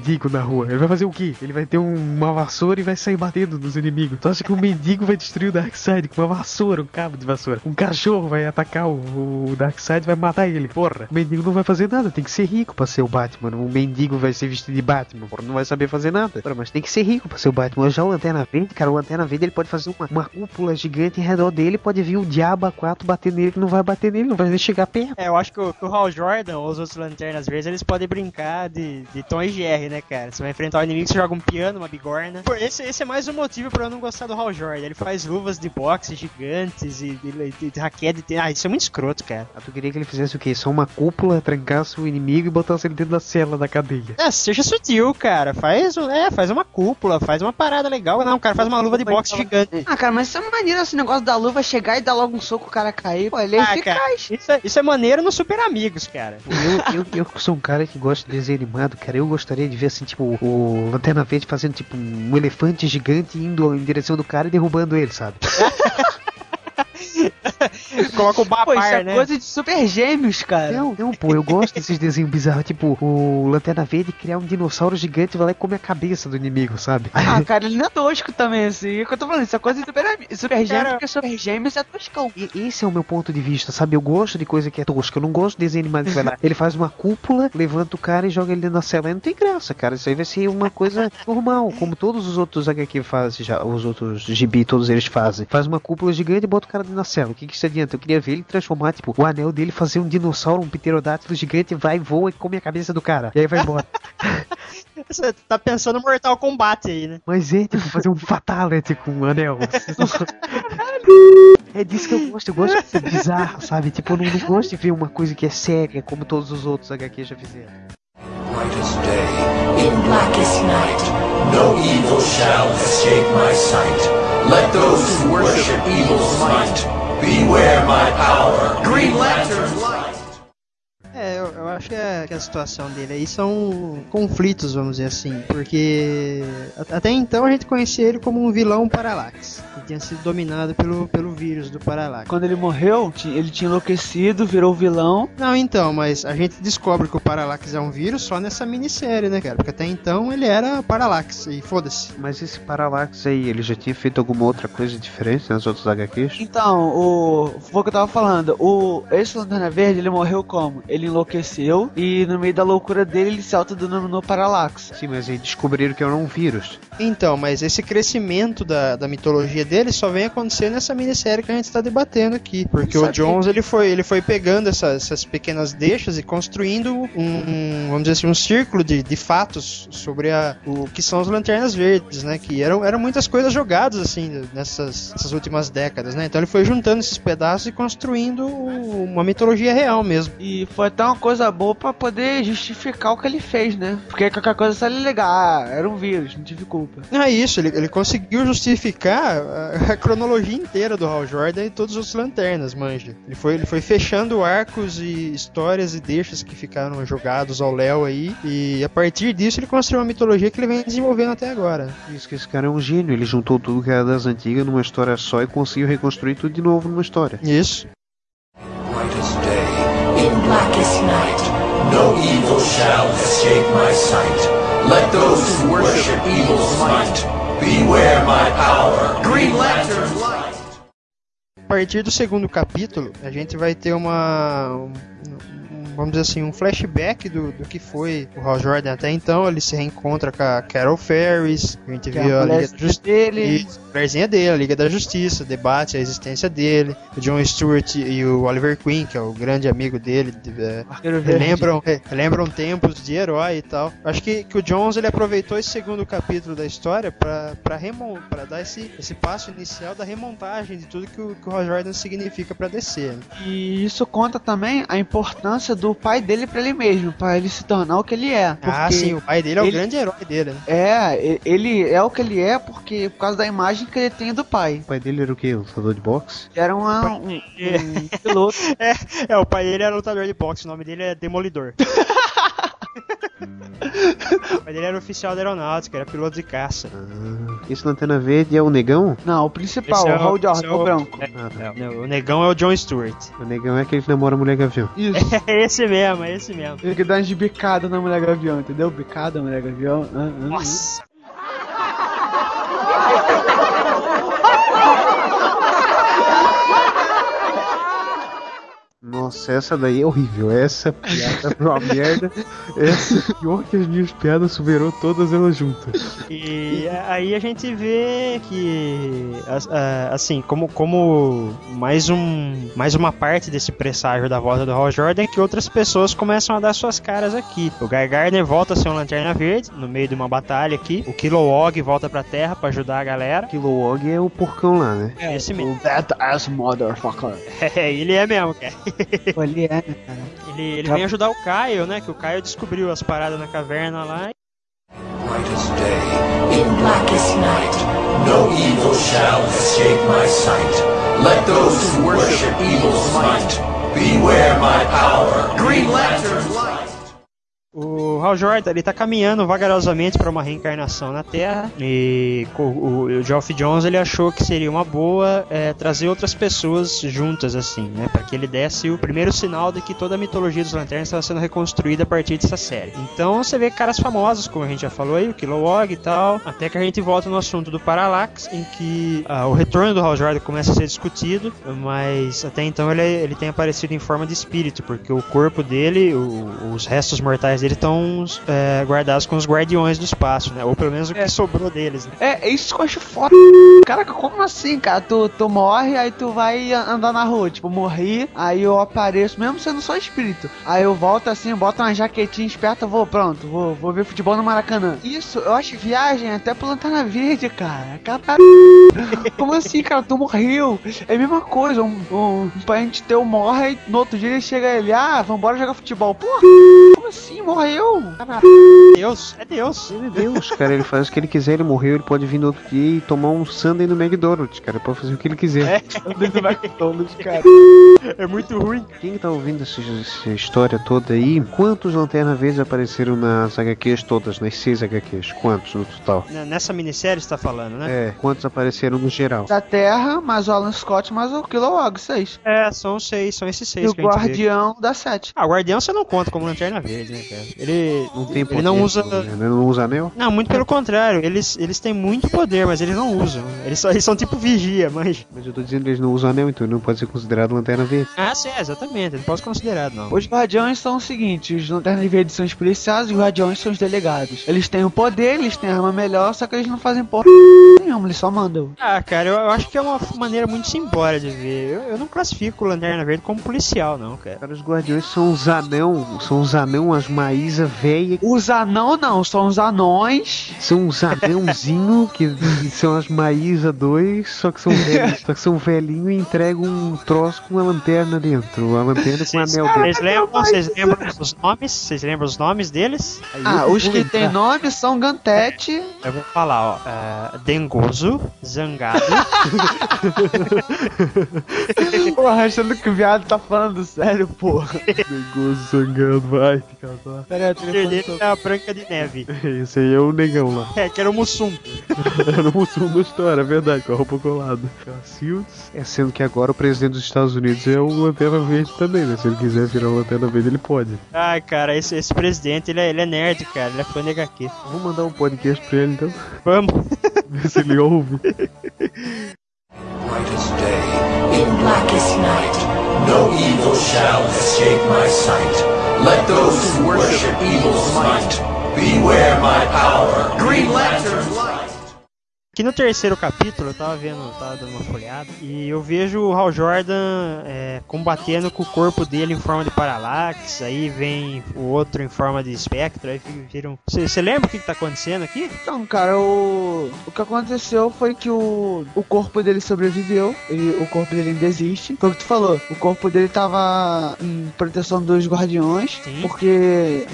rua. Ele vai fazer o quê? Ele vai ter um, uma vassoura e vai sair batendo nos inimigos. Tu acha que o mendigo vai destruir o Darkseid com uma vassoura, um cabo de vassoura? Um cachorro vai atacar o, o Darkseid e vai matar ele. Porra, o mendigo não vai fazer nada, tem que ser rico pra ser o Batman. O mendigo vai ser vestido de Batman, porra, não vai saber fazer nada. Porra, mas tem que ser rico pra ser o Batman. Já o Lanterna Verde, cara, o Lanterna Verde ele pode fazer uma, uma cúpula gigante em redor dele, pode vir o Diabo A quatro bater nele, que não vai bater nele, não vai nem chegar perto. É, eu acho que o, que o Hal Jordan ou os outros Lanternas Verdes, eles podem brincar de, de Tom e Jerry, né, cara? Você vai enfrentar o inimigo, você joga um piano, uma bigorna. Pô, esse, esse é mais um motivo pra eu não gostar do Hal Jordan. Ele faz luvas de boxe gigantes e de, de, de raquete. De... Ah, isso é muito escroto, cara. Ah, tu queria que ele fizesse o quê? Só uma cúpula, trancasse o inimigo e botasse ele dentro da cela da cadeia. É, seja sutil, cara. Faz, é, faz uma cúpula, faz uma parada legal. Não, cara, faz uma luva de boxe gigante. Ah, cara, mas isso é maneiro, esse negócio da luva chegar e dar logo um soco, o cara cair. Pô, ele é ah, eficaz. Cara, isso, é, isso é maneiro nos Super Amigos, cara. Eu, eu, eu sou um cara que gosta de desenho animado, cara. Eu gostaria de ver, assim, tipo, o Lanterna Verde fazendo, tipo, um elefante gigante indo em direção do cara e derrubando ele, sabe? Coloca o Bapar, pô, isso é né? coisa de Super Gêmeos, cara. Não, não, pô, eu gosto desses desenhos bizarros. Tipo, o Lanterna Verde criar um dinossauro gigante e vai lá e come a cabeça do inimigo, sabe? Ah, cara, ele não é tosco também, assim. É o que eu tô falando, isso é coisa de Super, super Gêmeos, cara, porque Super Gêmeos é toscão. E esse é o meu ponto de vista, sabe? Eu gosto de coisa que é tosca. Eu não gosto de desenho animado que vai lá. Ele faz uma cúpula, levanta o cara e joga ele dentro da cela. Aí não tem graça, cara. Isso aí vai ser uma coisa normal, como todos os outros H Q fazem, já, os outros gibi, todos eles fazem. Faz uma cúpula gigante e bota o cara dentro da cela. O que que isso adianta? Eu queria ver ele transformar, tipo, o anel dele, fazer um dinossauro, um pterodátilo gigante, vai, voa e come a cabeça do cara. E aí vai embora. Você tá pensando no Mortal Kombat aí, né? Mas é, tipo, fazer um fatality com um anel. É disso que eu gosto, eu gosto de ser bizarro, sabe? Tipo, eu não, não gosto de ver uma coisa que é séria, como todos os outros H Q já fizeram. Brightest day, in blackest night, no evil shall escape my sight. Let those who worship evil's might beware my power, Green Lantern's light. É, eu, eu acho que a, que a situação dele aí são conflitos, vamos dizer assim, porque a, até então a gente conhecia ele como um vilão Parallax, que tinha sido dominado pelo, pelo vírus do Parallax. Quando ele morreu, ele tinha enlouquecido, virou vilão. Não, então, mas a gente descobre que o Parallax é um vírus só nessa minissérie, né, cara? Porque até então ele era Parallax, e foda-se. Mas esse Parallax aí, ele já tinha feito alguma outra coisa diferente nas outras H Qs? Então, o... foi o que eu tava falando, o... esse Lanterna Verde, ele morreu como? Ele enlouqueceu e no meio da loucura dele ele se autodenominou Parallax. Sim, mas eles descobriram que era um vírus. Então, mas esse crescimento da, da mitologia dele só vem acontecer nessa minissérie que a gente está debatendo aqui. Porque Sabe o Jones que... ele, foi, ele foi pegando essas, essas pequenas deixas e construindo um, um, vamos dizer assim, um círculo de, de fatos sobre a, o que são as Lanternas Verdes, né? Que eram, eram muitas coisas jogadas assim nessas, nessas últimas décadas, né? Então ele foi juntando esses pedaços e construindo uma mitologia real mesmo. E foi até uma coisa boa pra poder justificar o que ele fez, né? Porque qualquer coisa só ele ligar, ah, era um vírus, não tive culpa. É isso, ele, ele conseguiu justificar a, a cronologia inteira do Hal Jordan e todos os outros Lanternas, manja. Ele foi, ele foi fechando arcos e histórias e deixas que ficaram jogados ao léu aí, e a partir disso ele construiu uma mitologia que ele vem desenvolvendo até agora. Isso que esse cara é um gênio, ele juntou tudo que era das antigas numa história só e conseguiu reconstruir tudo de novo numa história. Isso. Brightest day, in blackest night, no evil shall escape my sight. Let those who worship evil's might beware my power, Green Lantern's light. A partir do segundo capítulo, a gente vai ter uma... Um, vamos dizer assim, um flashback do, do que foi o Hal Jordan até então. Ele se reencontra com a Carol Ferris, a gente viu a, a Liga da Justiça dele, a mulherzinha dele, a Liga da Justiça, debate a existência dele, o John Stewart e o Oliver Queen, que é o grande amigo dele, é, relembram, é, relembram tempos de herói e tal. Acho que, que o Jones ele aproveitou esse segundo capítulo da história pra, pra, remon, pra dar esse, esse passo inicial da remontagem de tudo que o, que o Hal Jordan significa pra D C. Né? E isso conta também a importância do pai dele pra ele mesmo, pra ele se tornar o que ele é. Ah, sim, o pai dele é ele, o grande herói dele, né? É, ele é o que ele é porque por causa da imagem que ele tem do pai. O pai dele era o quê? Lutador de boxe? Era uma, um, um piloto. É, é, o pai dele era lutador de boxe, o nome dele é Demolidor. Mas ele era oficial da aeronáutica, era piloto de caça. Ah, esse Lanterna Verde é o negão? Não, o principal, Esse é o Hal Jordan, esse é o branco. É, é, o negão é o John Stewart. O negão é aquele que namora a mulher gavião. Isso. É esse mesmo, é esse mesmo. Ele que dá de bicada na mulher gavião, entendeu? Bicada na mulher gavião. Ah, ah, Nossa. Nossa, essa daí é horrível. Essa piada é uma merda. Essa pior que as minhas piadas, superou todas elas juntas. E aí a gente vê que, assim, como, como mais, um, mais uma parte desse presságio da volta do Hal Jordan, que outras pessoas começam a dar suas caras aqui. O Guy Gardner volta a ser um Lanterna Verde, no meio de uma batalha aqui. O Kilowog volta pra Terra pra ajudar a galera. Kilowog é o porcão lá, né? É, esse mesmo. That ass motherfucker. É, ele é mesmo, cara. Ele é, né, cara? Ele, ele vem ajudar o Kyle, né? Que o Kyle descobriu as paradas na caverna lá. Brightest day, in blackest night, no evil shall escape my sight. Let those who worship evil's might beware my power. Green Lantern's light. O Hal Jordan, ele tá caminhando vagarosamente para uma reencarnação na Terra e o, o, o Geoff Johns, ele achou que seria uma boa é, trazer outras pessoas juntas, assim, né, para que ele desse o primeiro sinal de que toda a mitologia dos Lanternas estava sendo reconstruída a partir dessa série. Então você vê caras famosos, como a gente já falou aí, o Kilowog e tal, até que a gente volta no assunto do Parallax, em que ah, o retorno do Hal Jordan começa a ser discutido, mas até então ele, ele tem aparecido em forma de espírito, porque o corpo dele, o, os restos mortais dele estão é, guardados com os guardiões do espaço, né? Ou pelo menos o que é. sobrou deles, né? É, é isso que eu acho foda. Caraca, como assim, cara? Tu, tu morre, aí tu vai andar na rua. Tipo, morri, aí eu apareço, mesmo sendo só espírito. Aí eu volto assim, boto uma jaquetinha esperta, vou, pronto, vou, vou ver futebol no Maracanã. Isso, eu acho viagem até pro Lanterna Verde, cara. Caralho. Como assim, cara? Tu morreu. É a mesma coisa. Um, um, um parente teu morre, e no outro dia ele chega ele, ah, vambora jogar futebol. Porra, como assim? Morreu? Caralho. Deus, é Deus. Ele é Deus, cara. Ele faz o que ele quiser, ele morreu, ele pode vir no outro dia e tomar um sundae no McDonald's, cara. Ele pode fazer o que ele quiser. É, sundae no McDonald's, cara. É muito ruim. Quem tá ouvindo essa, essa história toda aí, quantos Lanterna Verdes apareceram nas H Qs todas, nas seis H Qs? Quantos no total? Nessa minissérie você tá falando, né? É, quantos apareceram no geral? Da Terra, mais o Alan Scott, mais o Kilowog, seis. É, são seis, são esses seis e que o a gente Guardião vê. Da sete. Ah, o Guardião você não conta como Lanterna Verde, né, cara? Ele não tem poder, ele não usa... Ele não usa anel? Não, muito pelo contrário. Eles, eles têm muito poder, mas eles não usam. Eles, só, eles são tipo vigia, mas... Mas eu tô dizendo que eles não usam anel, então ele não pode ser considerado Lanterna Verde. Ah, sim, exatamente. Ele não pode ser considerado, não. Os Guardiões são o seguinte, os Lanternas Verdes são os policiais e os Guardiões são os delegados. Eles têm o poder, eles têm a arma melhor, só que eles não fazem porra nenhuma, eles só mandam. Ah, cara, eu, eu acho que é uma maneira muito simbólica de ver. Eu, eu não classifico o Lanterna Verde como policial, não, cara. Cara, os Guardiões são os anão, são os anão, as maísa véia. Os anão não, são os anões. São os anãozinhos que são as maísa dois, só que são velhos, só que são velhinhos e entregam um troço com uma lanterna dentro, a lanterna com um anel dentro. Vocês lembram, vocês lembram os nomes? Vocês lembram os nomes deles? Aí ah, os que tem nome são Gantete. Eu vou falar, ó. Uh, Dengoso, Zangado. Porra, achando que o viado tá falando sério, porra. Dengoso, Zangado, vai, casar. Pera aí, o dele é a Branca de Neve. Esse aí é o negão lá. É, que era o Mussum. Era o Mussum da história, é verdade, com a roupa colada. Cacildes. É, sendo que agora o presidente dos Estados Unidos é um Lanterna Verde também, né? Se ele quiser virar um Lanterna Verde, ele pode. Ai, cara, esse, esse presidente, ele é, ele é nerd, cara. Ele é fã de H Q. Vamos mandar um podcast pra ele, então? Vamos. Ver se ele ouve. Brightest day, in blackest night, no evil shall escape my sight. Let those who worship evil's might beware my power. Green Lantern's light. Aqui no terceiro capítulo, eu tava vendo, eu tava dando uma folhada, e eu vejo o Hal Jordan é, combatendo com o corpo dele em forma de Parallax, aí vem o outro em forma de espectro, aí viram... Você lembra o que, que tá acontecendo aqui? Então, cara, o, o que aconteceu foi que o, o corpo dele sobreviveu, e o corpo dele ainda existe. Foi o que tu falou, o corpo dele tava em proteção dos Guardiões, Sim. porque...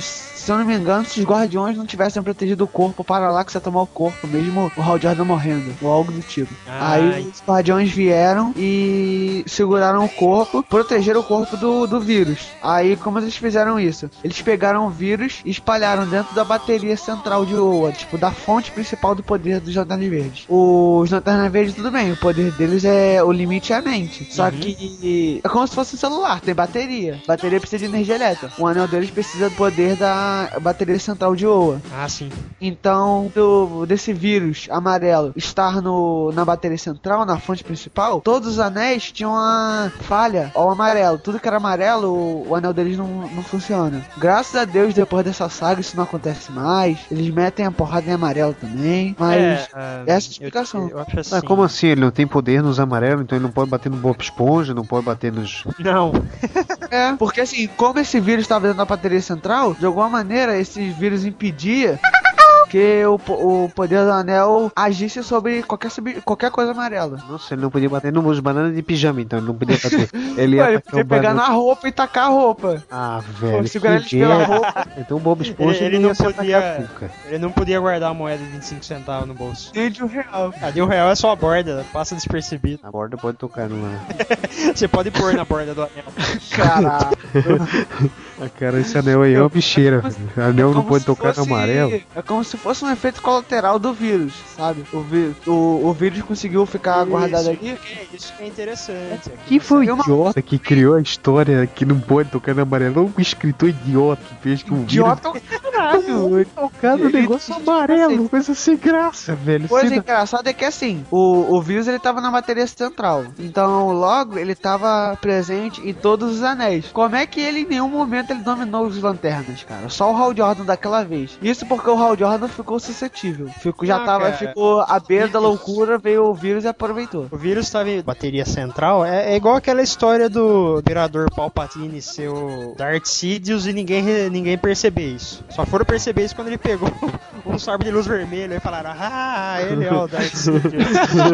se eu não me engano, se os guardiões não tivessem protegido o corpo, o Parallax ia tomar o corpo, mesmo o Hal Jordan morrendo, ou algo do tipo. Ai. Aí os guardiões vieram e seguraram o corpo, protegeram o corpo do, do vírus. Aí como eles fizeram isso? Eles pegaram o vírus e espalharam dentro da bateria central de Oa, tipo, da fonte principal do poder dos Lanternas Verdes. Os Lanternas Verdes, tudo bem, o poder deles é, o limite é a mente. Só Uhum. que é como se fosse um celular, tem bateria. Bateria precisa de energia elétrica. O anel deles precisa do poder da bateria central de Oa. Ah, sim. Então, do, desse vírus amarelo estar no, na bateria central, na fonte principal, todos os anéis tinham uma falha ao amarelo. Tudo que era amarelo, o, o anel deles não, não funciona. Graças a Deus, depois dessa saga, isso não acontece mais. Eles metem a porrada em amarelo também. Mas É, ah, essa é a explicação. Eu, eu acho assim. Mas como assim? Ele não tem poder nos amarelos, então ele não pode bater no Bob Esponja, não pode bater nos... Não. É, porque assim, como esse vírus estava dentro da bateria central, de alguma maneira esse vírus impedia que o, o poder do anel agisse sobre qualquer, sub- qualquer coisa amarela. Nossa, ele não podia bater nos bananas de pijama, então ele não podia bater. Ele ia Ué, ele atacar podia o pegar banana. na roupa e tacar a roupa. Ah, velho, Pô, segurar que eles pela merda. roupa. Então o Bob Esponja Ele, ele não não ia se podia. atacar a cuca. Ele não podia guardar a moeda de vinte e cinco centavos no bolso. Nem de um real. Ah, de um real é só a borda, passa despercebido. A borda pode tocar numa... Você pode pôr na borda do anel. Caralho. Ah, cara, esse anel aí é uma bicheira. velho. O anel não Como pode se tocar no fosse- amarelo. É como se fosse um efeito colateral do vírus, sabe? O, vi- o, o vírus conseguiu ficar guardado aqui. É, isso que é interessante. Quem foi o Uma- idiota que criou a história que não pode tocar no amarelo? Um escritor idiota que fez que o Idiota vírus é o caralho. tocar no Ele- negócio ele- amarelo. Coisa sem graça, velho. Coisa Sem- engraçada é que assim, o, o vírus ele tava na bateria central. Então, logo, ele tava presente em todos os anéis. Como é que ele em nenhum momento ele dominou os lanternas, cara? Só o Hal Jordan daquela vez. Isso porque o Hal Jordan ficou suscetível. Ficou, já Ah, tava, cara. ficou à beira da loucura, veio o vírus e aproveitou. O vírus estava em bateria central, é, é igual aquela história do Imperador Palpatine ser o Darth Sidious e ninguém, re- ninguém perceber isso. Só foram perceber isso quando ele pegou um sabre de luz vermelho e falaram, ah, ele é o Darth Sidious.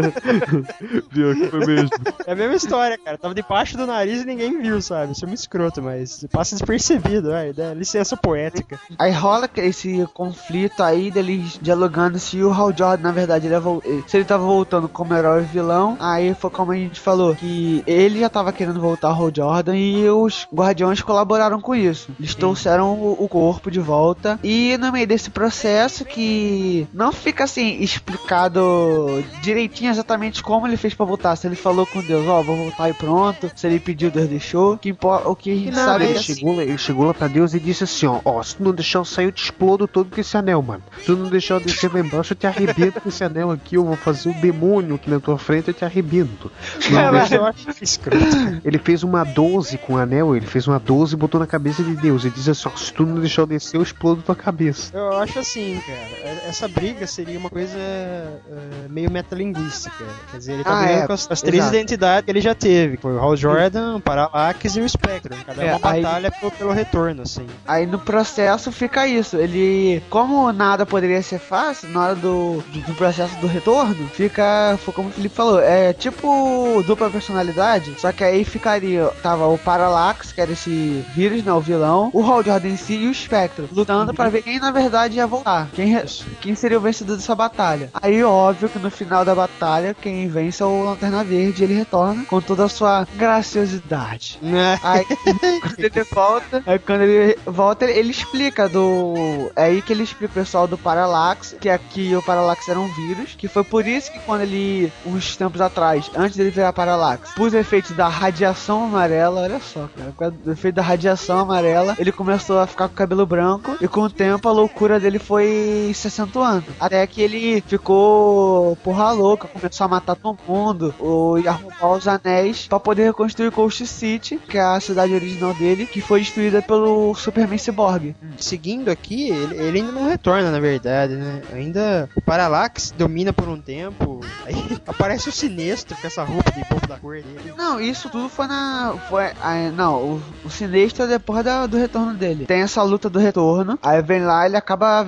Pior que foi mesmo. É a mesma história, cara. Tava debaixo do nariz e ninguém viu, sabe? Isso é muito escroto, mas passa despercebido, vai, dá licença poética. Aí rola esse conflito aí deles dialogando se o Hal Jordan, na verdade, ele ia vol- se ele tava voltando como herói e vilão. Aí foi como a gente falou, que ele já tava querendo voltar ao Hal Jordan e os Guardiões colaboraram com isso. Eles trouxeram o, o corpo de volta. E no meio desse processo que não fica assim explicado direitinho exatamente como ele fez pra voltar. Se ele falou com Deus, ó, vou voltar e pronto. Se ele pediu, Deus deixou. Que impo- o que a gente Não, sabe é ele, que assim, chegou, ele chegou lá pra Deus e disse assim, ó, ó, se tu não deixar eu sair, eu te explodo todo com esse anel, mano. Se tu não deixar eu descer lá embaixo, eu te arrebento com esse anel aqui, eu vou fazer um demônio aqui na tua frente, eu te arrebento. Não Caralho, deixa- eu acho escroto. Ele fez uma doze com o anel, ele fez uma doze e botou na cabeça de Deus. Ele diz assim, ó, se tu não deixar eu descer, eu explodo tua cabeça. Eu acho assim, cara, essa briga seria uma coisa eh, meio metalinguística. Quer dizer, ele tá Ah, brigando é, com as, as três exato. identidades que ele já teve. Foi o Hal Jordan, o Parallax e o Spectrum. Cada É, uma aí- batalha pelo, pelo retorno, assim. Aí no processo fica isso. Ele, como nada poderia ser fácil, na hora do, do, do processo do retorno, fica, foi como o Felipe falou, é tipo dupla personalidade, só que aí ficaria, tava o Parallax, que era esse vírus, né, o vilão, o Hal Jordan em si e o Spectro, lutando pra ver quem na verdade ia voltar, quem, re- quem seria o vencedor dessa batalha. Aí óbvio que no final da batalha, quem vence é o Lanterna Verde, ele retorna com toda a sua graciosidade. Aí quando ele volta, aí quando ele volta, ele, ele explica do. É aí que ele explica o pessoal do Parallax, que aqui o Parallax era um vírus, que foi por isso que quando ele, uns tempos atrás, antes dele virar Parallax, por efeitos da radiação amarela, olha só, cara, por causa do efeito da radiação amarela, ele começou a ficar com o cabelo branco, e com o tempo a loucura dele foi se acentuando. Até que ele ficou porra louca, começou a matar todo mundo, o, e a roubar os anéis pra poder reconstruir Coast City, que é a cidade original dele, que foi destruída pelo Superman Cyborg. Seguindo aqui, ele, ele ainda não retorna, na verdade, né? Ainda o Parallax domina por um tempo, aí aparece o Sinestro com essa roupa de povo da cor dele. Não, isso tudo foi na. Foi. Aí, não, o, o Sinestro é depois da, do retorno dele. Tem essa luta do retorno, aí vem lá e ele acaba vencendo.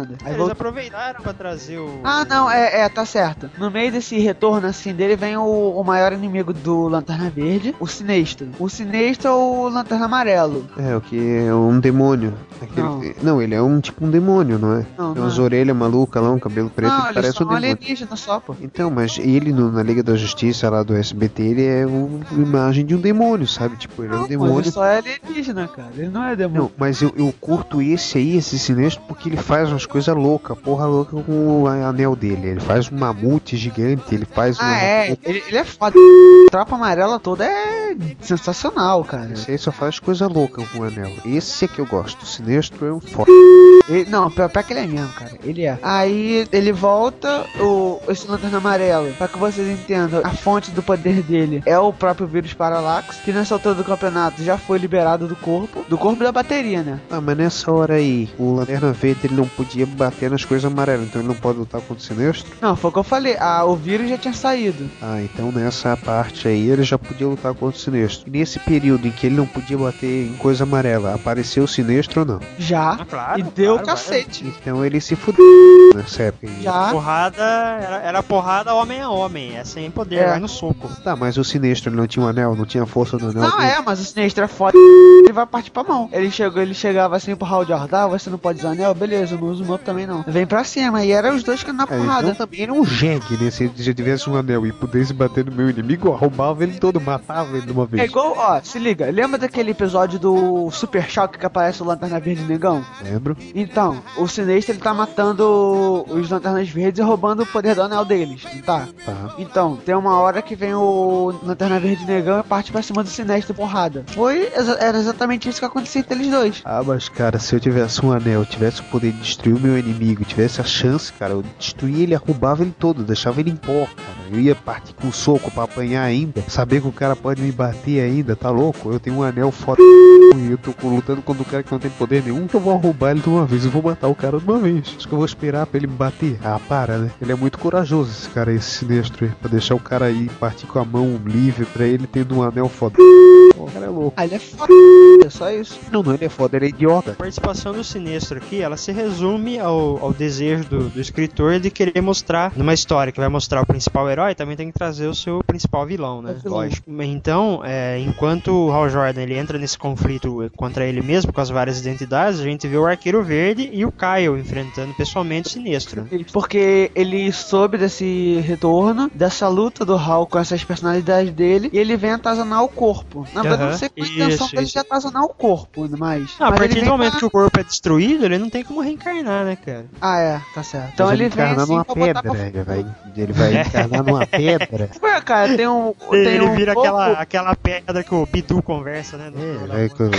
nada. Aí Eles voltou. aproveitaram pra trazer o... Ah, não, é, é, tá certo. No meio desse retorno, assim, dele vem o, o maior inimigo do Lanterna Verde, o Sinestro. O Sinestro é o Lanterna Amarelo. É, o que é um demônio. Aquele... Não. não, ele é um tipo um demônio, não é? Não, Tem não umas é. orelhas malucas lá, um cabelo preto, Não, que ele parece só um é um demônio. alienígena só, pô. Então, mas ele no- na Liga da Justiça lá do S B T, ele é uma imagem de um demônio, sabe? Tipo, ele é um Não, pô, demônio. ele só é alienígena, cara. Ele não é demônio. Não, mas eu, eu curto esse aí, esse Sinestro, porque ele faz umas coisas loucas, porra louca com o anel dele. Ele faz um mamute gigante, ele faz uma... Ah, é. Ele, ele é foda. A tropa amarela toda é sensacional, cara. Esse aí só faz coisa louca com o anel. Esse é que eu gosto. O Sinestro é um foda. Ele, não, pior, pior que ele é mesmo, cara. Ele é. Aí ele volta, o, esse Lanterna Amarelo, pra que vocês entendam, a fonte do poder dele é o próprio vírus Parallax, que nessa altura do campeonato já foi liberado do corpo, do corpo da bateria, né? Ah, mas nessa hora aí, o Lanterna Verde ele não podia bater nas coisas amarelas, então ele não pode lutar contra o Sinestro? Não, foi o que eu falei. Ah, o vírus já tinha saído. Ah, então nessa parte aí ele já podia lutar contra o Sinestro. E nesse período em que ele não podia bater em coisa amarela, apareceu o Sinestro ou não? Já. Ah, claro, e deu claro, cacete. Então ele se fudeu nessa época aí. Já. Porrada, era, era porrada homem a homem, é sem poder, É. vai no soco. Tá, mas o Sinestro ele não tinha um anel, não tinha força do anel. Não, dele. é, mas o Sinestro é foda. Ele vai partir pra mão. Ele chegou, ele chegava assim pro Hal Jordan, ah, você não pode usar anel? Beleza, eu não uso o meu também não. Vem pra cima. E eram os dois que na É, porrada. então também era um jegue, né? Se ele já tivesse um anel e pudesse bater no meu inimigo, eu roubava ele todo, matava ele de uma vez. É igual, ó, se liga, lembra daquele episódio do Super Choque que aparece o Lanterna Verde Negão? Lembro. Então, o Sinestro ele tá matando os Lanternas Verdes e roubando o poder do anel deles, não tá? Tá. Então, tem uma hora que vem o Lanterna Verde Negão e parte pra cima do Sinestro porrada. Foi, exa- era exatamente isso que acontecia entre eles dois. Ah, mas cara, se eu tivesse um anel, tivesse o poder de destruir o meu inimigo, tivesse a chance, cara, eu destruía ele, roubava ele todo, deixava ele em pó, cara. Eu ia partir com um soco pra apanhar ainda, saber que o cara pode me bater ainda, tá louco? Eu tenho um anel foda e eu tô lutando contra um cara que não tem poder nenhum, que eu vou roubar ele de uma vez, eu vou matar o cara de uma vez. Acho que eu vou esperar pra ele me bater. Ah, para, né? Ele é muito corajoso, esse cara, esse Sinestro aí, pra deixar o cara aí partir com a mão livre pra ele tendo um anel foda. O cara é louco. Ah, ele é foda, é só isso. Não, não, ele é foda, ele é idiota. A participação do Sinestro aqui, ela se resume ao, ao desejo do, do escritor de querer mostrar, numa história que vai mostrar o principal herói, também tem que trazer o seu principal vilão, né? É vilão. Lógico. Então, é, enquanto o Hal Jordan ele entra nesse conflito contra ele mesmo, com as várias identidades, a gente vê o Arqueiro Verde e o Kyle enfrentando pessoalmente o Sinestro. Porque ele soube desse retorno, dessa luta do Hal com essas personalidades dele, e ele vem atazanar o corpo. Na verdade, Aham, não sei com a isso, intenção dele isso. de atazanar o corpo, mas... Ah, a mas partir ele do vem momento pra- que o corpo é destruído, ele não tem como reencarnar, né, cara? Ah, é, tá certo. Então Mas ele vem encarnar assim numa pra botar pedra, pra... ele vai, ele vai encarnar numa pedra. Ué, cara, tem um... Tem Ele um vira pouco- aquela, aquela pedra que o Bidu conversa, né? no- É, que eu-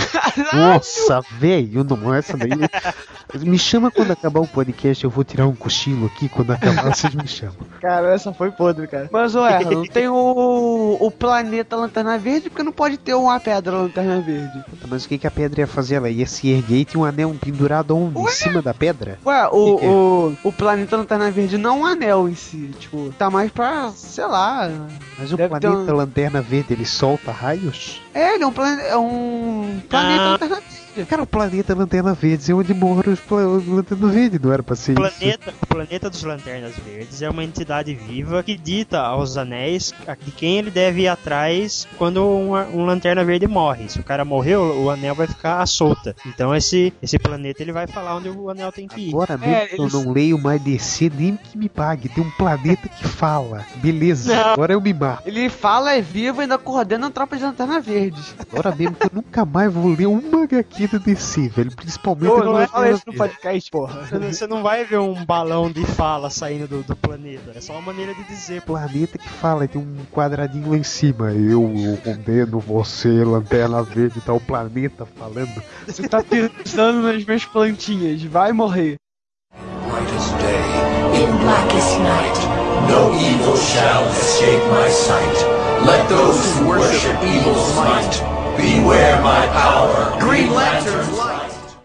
Nossa, velho, não, essa daí. Me chama quando acabar o podcast, eu vou tirar um cochilo aqui. Quando acabar, vocês me chamam. Cara, essa foi podre, cara. Mas, ué, não tem o, o planeta Lanterna Verde, porque não pode ter uma pedra Lanterna Verde. Mas o que, que a pedra ia fazer? Ela ia se erguer e tinha um anel pendurado onde? Em cima da pedra? Ué, o, Que que é? o, o planeta Lanterna Verde não é um anel em si, tipo, tá mais pra, sei lá... Mas o deve ter planeta um- Lanterna Verde, ele solta raios? É, ele é um, plan... é um planeta Ah. Lanterna Verde. Cara, o planeta Lanterna Verde é onde moram os pla- os Lanterna Verde, não era pra ser O isso. planeta, o planeta dos Lanternas Verdes é uma entidade viva que dita aos anéis de quem ele deve ir atrás quando um, um Lanterna Verde morre. Se o cara morreu, o anel vai ficar à solta. Então esse, esse planeta ele vai falar onde o anel tem que ir. Agora mesmo É, que eu eles- não leio mais D C, nem que me pague. Tem um planeta que fala. Beleza, Não. agora eu me mato. Ele fala, é vivo e ainda coordena a tropa de Lanterna Verde. Agora mesmo que eu nunca mais vou ler uma H Q da D C, velho. Principalmente Ô, no não é Lanterna isso no Verde. podcast, porra. Você não- Você não vai ver um balão de fala saindo do, do planeta. É só uma maneira de dizer. pô. Planeta que fala, tem um quadradinho lá em cima. Eu, eu condeno você, Lanterna Verde, tá o planeta falando. Você tá pisando nas minhas plantinhas, vai morrer. Brightest day, in blackest night, no evil shall escape my sight. Let those who worship evil's might beware my power, Green Lantern's light.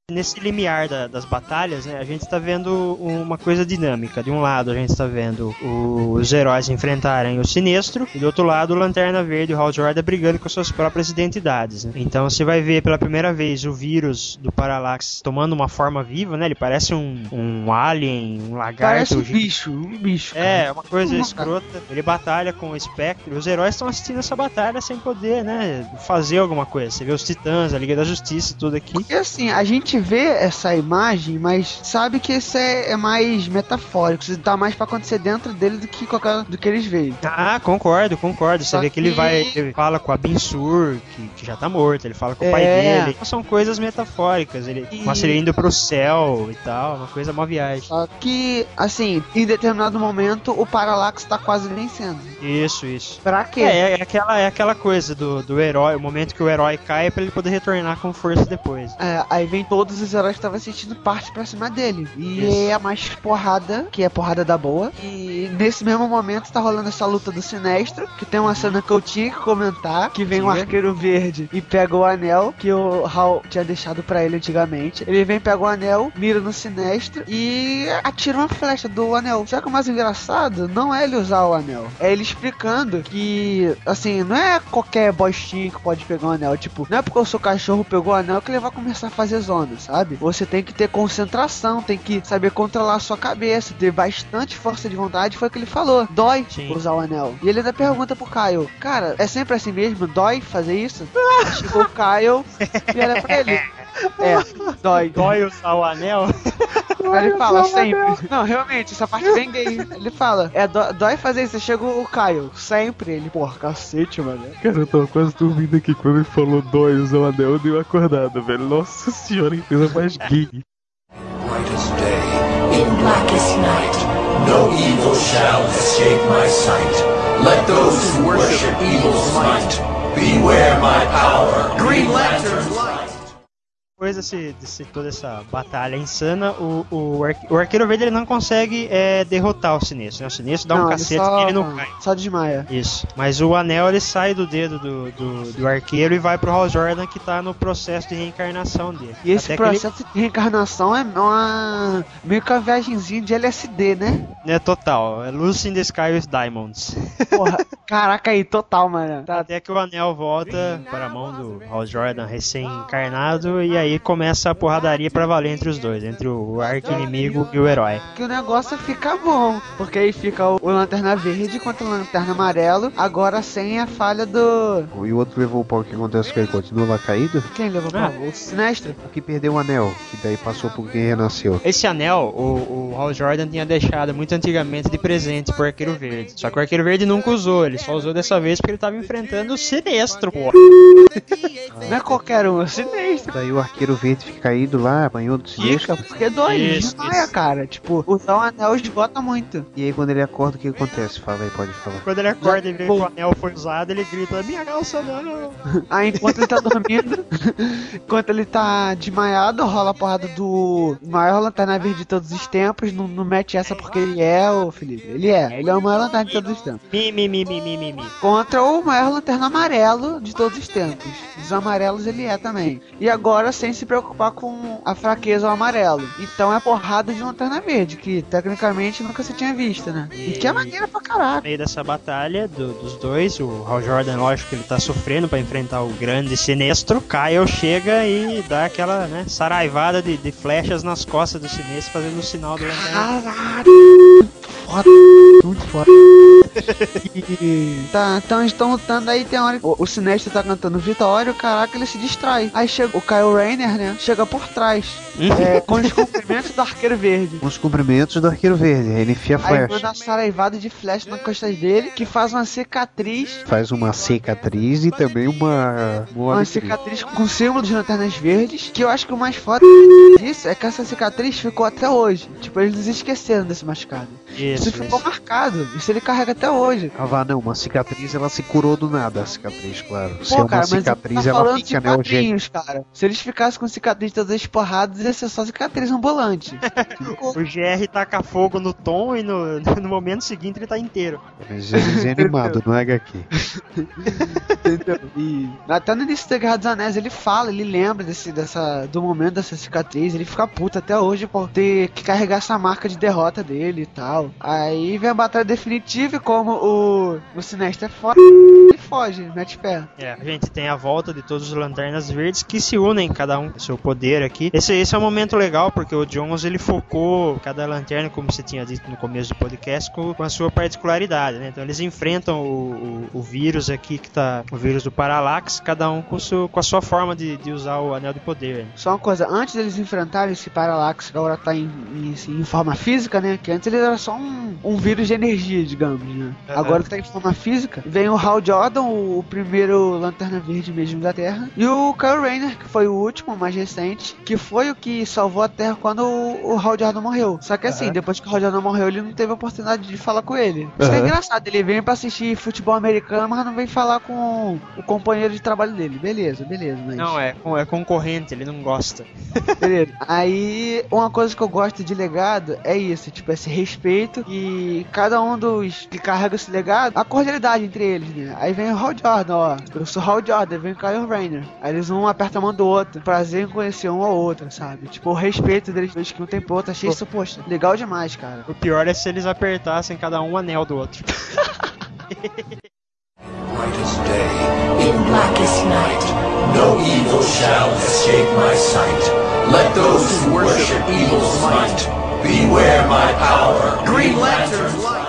Nesse limiar da, das batalhas, né, a gente tá vendo uma coisa dinâmica. De um lado, a gente tá vendo os heróis enfrentarem o Sinestro, e do outro lado, o Lanterna Verde e o Hal Jordan brigando com suas próprias identidades. Né? Então, você vai ver pela primeira vez o vírus do Parallax tomando uma forma viva, né? Ele parece um, um alien, um lagarto. Parece um bicho, um bicho. Cara. É, uma coisa escrota. Ele batalha com o Spectre. Os heróis estão assistindo essa batalha sem poder, né, fazer alguma coisa. Você vê os Titãs, a Liga da Justiça, tudo aqui. E assim, a gente vê essa imagem, mas sabe que isso é, é mais metafórico. Isso tá mais pra acontecer dentro dele do que qualquer do que eles veem. Ah, concordo, concordo. Você Só vê que, que ele vai, ele fala com a Bin-Sur, que, que já tá morto. Ele fala com é. o pai dele. São coisas metafóricas. Ele e... mostra ele indo pro céu e tal, uma coisa, uma viagem. Só que, assim, em determinado momento o Parallax tá quase vencendo. Isso, isso. Pra quê? É, é aquela, é aquela coisa do, do herói, o momento que o herói cai é pra ele poder retornar com força depois. É, aí vem todos os heróis que estavam assistindo parte pra cima dele. E isso. É a mais porrada, que é a porrada da boa. E nesse mesmo momento tá rolando essa luta do Sinestro, que tem uma cena que eu tinha que comentar, que vem um Arqueiro Verde e pega o anel que o Hal tinha deixado pra ele antigamente. Ele vem, pega o anel, mira no Sinestro e atira uma flecha do anel. Só que o mais engraçado não é ele usar o anel, é ele explicando que, assim, não é qualquer bostinho que pode pegar o anel. Tipo, não é porque o seu cachorro pegou o anel que ele vai começar a fazer zona, sabe? Você tem que ter concentração, tem que saber controlar a sua cabeça, ter bastante força de vontade. Foi o que ele falou. Dói Sim. usar o anel. E ele ainda pergunta pro Kyle, cara, é sempre assim mesmo? Dói fazer isso? Chegou o Kyle e olha pra ele. É, dói. Dói usar o anel? Aí ele fala sempre. Não, realmente, essa parte bem gay. Ele fala, é, dó, dói fazer isso. Chega o Kyle, sempre. Ele, porra, cacete, mano. Cara, eu tava quase dormindo aqui quando ele falou dói usar o anel, eu dei uma acordada, velho. Nossa senhora, que coisa mais gay. Brightest day, in blackest night, no evil shall escape my sight. Let those who worship evil's might beware my power, Green Lantern's light. Depois desse, desse, toda essa batalha insana, o, o, arque, o Arqueiro Verde ele não consegue é, derrotar o Sinestro, né? O Sinestro dá não, um cacete só, que ele não cai. Só desmaia. Isso. Mas o anel ele sai do dedo do, do, do arqueiro e vai pro Hal Jordan, que tá no processo de reencarnação dele. E esse Até processo ele... de reencarnação é uma meio que uma viagemzinha de L S D, né? É total. É Lucy in the Sky with Diamonds. Porra, caraca aí, total, mano. Tá. Até que o anel volta para a mão do Hal Jordan recém-encarnado e aí começa a porradaria pra valer entre os dois, entre o arqui-inimigo e o herói. Que o negócio fica bom, porque aí fica o, o Lanterna Verde contra o Lanterna Amarelo, agora sem a falha do... E o outro levou o pau, o que acontece com ele? Continua lá caído? Quem levou o ah. pau? O Sinestro? O que perdeu o anel, que daí passou por quem renasceu. Esse anel, o, o Hal Jordan tinha deixado muito antigamente de presente pro Arqueiro Verde, só que o Arqueiro Verde nunca usou, ele só usou dessa vez porque ele tava enfrentando o Sinestro, pô. Não é qualquer um, é o Sinestro. Daí o Arqueiro Verde fica caído lá, apanhou do Sinestro. Porque dói, isso, não é, cara. Tipo, usar o anel esgota muito. E aí quando ele acorda, o que acontece? Fala aí, pode falar. Quando ele acorda e vê que o anel foi usado, ele grita, minha calça não. Aí enquanto ele tá dormindo, enquanto ele tá desmaiado, rola a porrada do maior Lanterna Verde de todos os tempos. Não, não mete essa porque ele é, ô Felipe. Ele é, ele é o maior Lanterna de todos os tempos. Mi, mi, mi, mi, mi, mi. Contra o maior Lanterna Amarelo de todos os tempos. Dos amarelos ele é também. E agora sem se preocupar com a fraqueza ao amarelo. Então é porrada de Lanterna Verde, que tecnicamente nunca se tinha visto, né? E, e que é maneira pra caralho. No meio dessa batalha do, dos dois, o Hal Jordan, lógico que ele tá sofrendo pra enfrentar o grande Sinestro. Kyle chega e dá aquela, né, saraivada de, de flechas nas costas do Sinestro, fazendo o sinal do Lanterna. Caralho! Foda, muito foda. E, tá, então eles estão lutando aí, tem hora que o, o Sinestro tá cantando Vitória, caraca, ele se distrai. Aí chega o Kyle Rayner, né? Chega por trás. é, com os cumprimentos do Arqueiro Verde. Com os cumprimentos do Arqueiro Verde. Aí ele enfia a flecha. Aí manda uma saraivada de flecha nas costas dele, que faz uma cicatriz. Faz uma cicatriz e também uma... Uma, uma cicatriz com símbolo de lanternas verdes. Que eu acho que o mais foda disso é que essa cicatriz ficou até hoje. Tipo, eles esqueceram desse machucado. Isso, isso ficou isso. marcado. Isso ele carrega até até hoje. Ah, vá, não, uma cicatriz ela se curou do nada, a cicatriz, claro. Se Pô, é uma cara, cicatriz, mas tá ela falando fica, de né, o quadrinhos, cara. Se eles ficassem com cicatriz todas esporradas, ia ser só cicatriz ambulante. O G R taca fogo no Tom e no, no momento seguinte ele tá inteiro. Mas é desenho animado, não é H Q. Entendeu? E até no início da Guerra dos Anéis ele fala, ele lembra desse, dessa, do momento dessa cicatriz, ele fica puto até hoje por ter que carregar essa marca de derrota dele e tal. Aí vem a batalha definitiva e como o, o Sinestro é foda, ele foge, mete pé. É, a gente tem a volta de todos os Lanternas Verdes que se unem, cada um com seu poder aqui. Esse, esse é um momento legal porque o Jones ele focou cada lanterna, como você tinha dito no começo do podcast, com, com a sua particularidade, né? Então eles enfrentam o, o, o vírus aqui que tá, o vírus do Parallax, cada um com, seu, com a sua forma de, de usar o anel de poder. Né? Só uma coisa, antes deles enfrentarem esse Parallax, que agora tá em, em, em forma física, né? Que antes ele era só um, um vírus de energia, digamos, né? Uhum. Agora que tá em forma física, vem o Hal Jordan, o, o primeiro Lanterna Verde mesmo da Terra, e o Kyle Rayner, que foi o último, o mais recente, que foi o que salvou a Terra quando o, o Hal Jordan morreu. Só que assim, uhum. depois que o Hal Jordan morreu, ele não teve a oportunidade de falar com ele. Isso uhum. é engraçado, ele vem pra assistir futebol americano, mas não vem falar com o companheiro de trabalho dele. Beleza, beleza. Mas... Não, é, é concorrente, ele não gosta. Beleza. Aí, uma coisa que eu gosto de legado é isso, tipo, esse respeito e cada um dos que carrega esse legado, a cordialidade entre eles, né? Aí vem o Hal Jordan, ó. Eu sou Hal Jordan, vem o Kyle Rayner. Aí eles um aperta a mão do outro, prazer em conhecer um ao outro, sabe? Tipo, o respeito deles dois que um tem pro outro. Achei isso, poxa, legal demais, cara. O pior é se eles apertassem cada um o anel do outro. Brightest day, in blackest night, no evil shall escape my sight. Let those who worship evil's might beware my power, Green Lantern's light.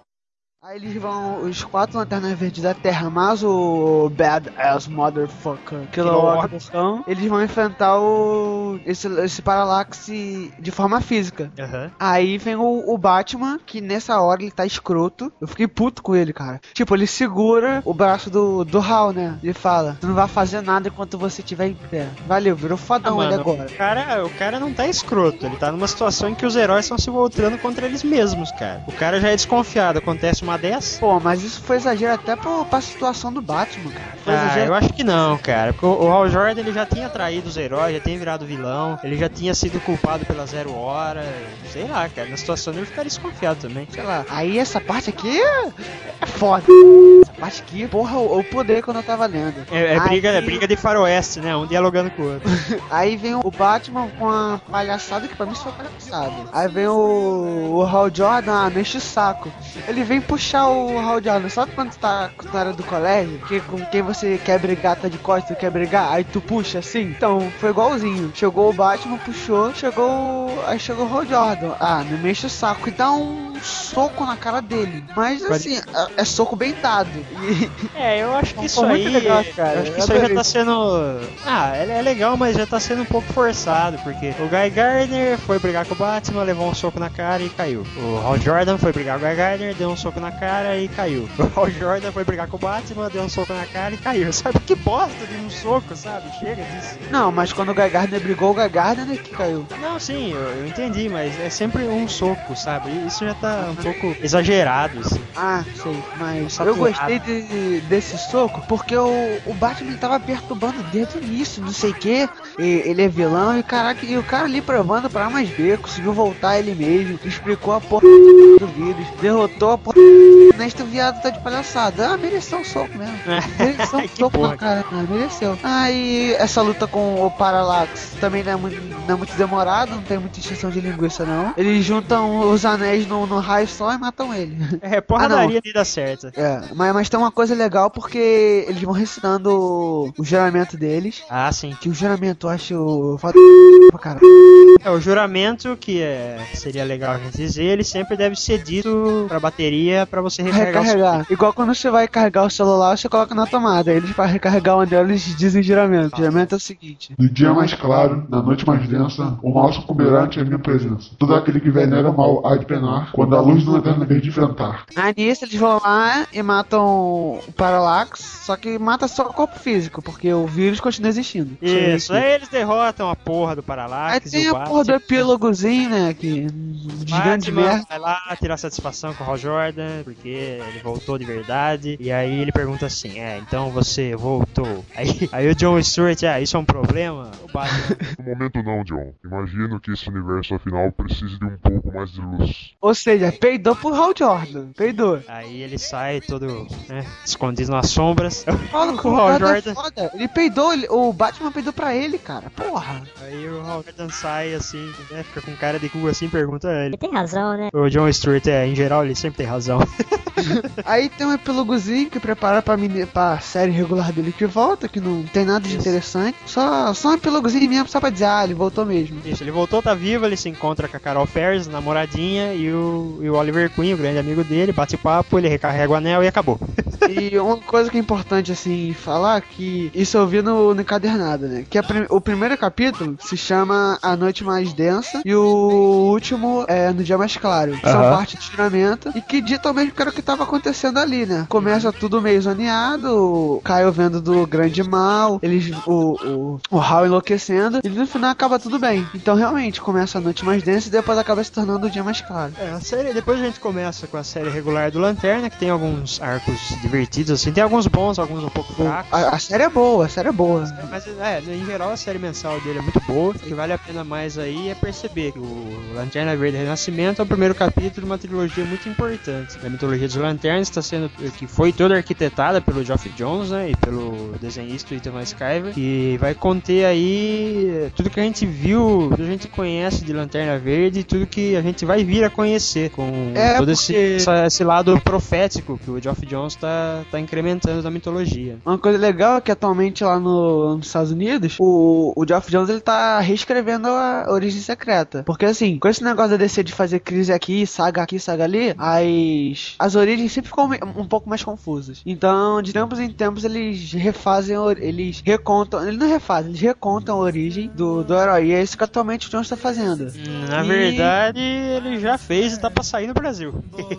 Aí eles vão, os quatro Lanternas Verdes da Terra, mais o Badass Motherfucker, Kilowog, eles vão enfrentar o, esse, esse Parallax de forma física. Uhum. Aí vem o, o Batman, que nessa hora ele tá escroto. Eu fiquei puto com ele, cara. Tipo, ele segura o braço do, do Hal, né? Ele fala, tu não vai fazer nada enquanto você estiver em pé. Valeu, virou fodão ah, ele mano, agora. O cara, o cara não tá escroto, ele tá numa situação em que os heróis estão se voltando contra eles mesmos, cara. O cara já é desconfiado, acontece uma dessa. Pô, mas isso foi exagero até pro, pra situação do Batman, cara. Foi ah, exagero. Eu acho que não, cara. Porque o, o Hal Jordan ele já tinha traído os heróis, já tinha virado vilão, ele já tinha sido culpado pela Zero Hora. Sei lá, cara. Na situação dele ficaria desconfiado também. Sei lá. Aí essa parte aqui é, é foda. Essa parte aqui, porra, o, o poder quando eu tava lendo. É, é, briga, é briga de faroeste, né? Um dialogando com o outro. Aí vem o Batman com a palhaçada que pra mim só é palhaçada. Aí vem o, o Hal Jordan, ah, mexe o saco. Ele vem puxar o o Hal Jordan, sabe quando tu tá na área do colégio, que com quem você quer brigar, tá de costas, tu quer brigar, aí tu puxa assim? Então, foi igualzinho. Chegou o Batman, puxou, chegou, aí chegou o Hal Jordan. Ah, não mexe o saco e dá um soco na cara dele. Mas assim, é, é soco bem dado. E... É, eu acho que isso aí, legal, cara. Eu acho que isso aí já tá sendo... Ah, é legal, mas já tá sendo um pouco forçado, porque o Guy Gardner foi brigar com o Batman, levou um soco na cara e caiu. O Hal Jordan foi brigar com o Guy Gardner, deu um soco na cara e caiu. O Hal Jordan foi brigar com o Batman, deu um soco na cara e caiu. Sabe que bosta de um soco, sabe? Chega disso. Não, mas quando o Guy Gardner brigou, o Guy Gardner que caiu. Não, sim, eu, eu entendi, mas é sempre um soco, sabe? Isso já tá um pouco exagerado, assim. Ah, sei, mas eu gostei de, desse soco porque o, o Batman tava perturbando desde o início, não sei o que. Ele é vilão e caraca, e o cara ali provando pra A mais B, conseguiu voltar ele mesmo, explicou a porra do vírus, derrotou a porra. Neste viado tá de palhaçada. Ah, mereceu um soco mesmo. Mereceu um soco na cara. Ah, mereceu. Ah, e essa luta com o Parallax também não é muito, não é muito demorado, não tem muita extensão de linguiça, não. Eles juntam os anéis no, no raio só e matam ele. É, porradaria ah, dá certo. É, mas, mas tem uma coisa legal porque eles vão recitando o, o juramento deles. Ah, sim. Que o juramento eu acho foda pra caralho. É, o juramento, que é, seria legal a gente dizer, ele sempre deve ser dito pra bateria pra você recarregar. Recarregar. Igual quando você vai carregar o celular, você coloca na tomada. Eles, para recarregar o anel, eles dizem juramento. O juramento é o seguinte: no dia mais claro, na noite mais densa, o mal sucumbirá ante a minha presença. Todo aquele que venera o mal há de penar, quando a luz do Lanterna Verde enfrentar. Aí nisso eles vão lá e matam o Parallax, só que mata só o corpo físico, porque o vírus continua existindo. Isso, aí eles derrotam a porra do Parallax. Aí tem a porra do epílogozinho, né? Que gigante merda. Vai lá tirar satisfação com o Hal Jordan, porque ele voltou de verdade. E aí ele pergunta assim: é, então você voltou. Aí, aí o John Stewart, ah, isso é um problema? O Batman. No momento não, John. Imagino que esse universo afinal precise de um pouco mais de luz. Ou seja, peidou pro Hal Jordan. Peidou. Aí ele sai todo, né, escondido nas sombras. Fala com o Hal Jordan. Foda. Ele peidou, ele, o Batman peidou pra ele, cara. Porra. Aí o Hal Jordan sai assim, né, fica com cara de cu assim, pergunta a ele. Ele tem razão, né? O John Stewart, é, em geral, ele sempre tem razão. Aí tem um epílogozinho que prepara pra, mini, pra série regular dele que volta, que não tem nada de interessante. Só, só um epílogozinho mesmo, só pra dizer, ah, ele voltou mesmo. Isso, ele voltou, tá vivo, ele se encontra com a Carol Ferris, namoradinha, e o, e o Oliver Queen, o grande amigo dele, bate papo, ele recarrega o anel e acabou. E uma coisa que é importante, assim, falar, que isso eu vi no, no encadernado, né? Que a, o primeiro capítulo se chama A Noite Mais Densa e o último é No Dia Mais Claro. Que são parte de treinamento e que dita mesmo que era o que tava acontecendo ali, né? Começa tudo meio zoneado, o Kyle vendo do grande mal, eles, o, o, o Hal enlouquecendo, e no final acaba tudo bem. Então realmente começa A Noite Mais Densa e depois acaba se tornando O Dia Mais Claro. É, a série, depois a gente começa com a série regular do Lanterna, que tem alguns arcos divertidos, assim, tem alguns bons, alguns um pouco fracos. A, a série é boa, a série é boa. Mas, é, em geral a série mensal dele é muito boa. O que vale a pena mais aí é perceber que o Lanterna Verde Renascimento é o primeiro capítulo de uma trilogia muito importante. A mitologia dos Lanternas está sendo, que foi toda arquitetada pelo Geoff Johns, né, e pelo desenhista Ethan Sciver, que vai conter aí tudo que a gente viu, tudo que a gente conhece de Lanterna Verde e tudo que a gente vai vir a conhecer com é todo porque... esse, esse lado profético que o Geoff Johns está tá incrementando da mitologia. Uma coisa legal é que atualmente lá no, nos Estados Unidos, o, o Geoff Johns ele tá reescrevendo a Origem Secreta. Porque assim, com esse negócio da D C de fazer crise aqui, saga aqui, saga ali, as, as origens sempre ficam um pouco mais confusas. Então, de tempos em tempos, eles refazem, eles recontam, eles não refazem, eles recontam a origem do, do herói. E é isso que atualmente o Johns tá fazendo. Na e... verdade, ele já fez e tá pra sair no Brasil.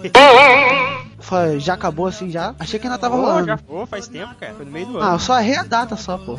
Foi, já acabou assim já? Achei que ainda tava oh, rolando. Já foi, faz tempo, cara. Foi no meio do ah, ano. Ah, só errei a data só, porra.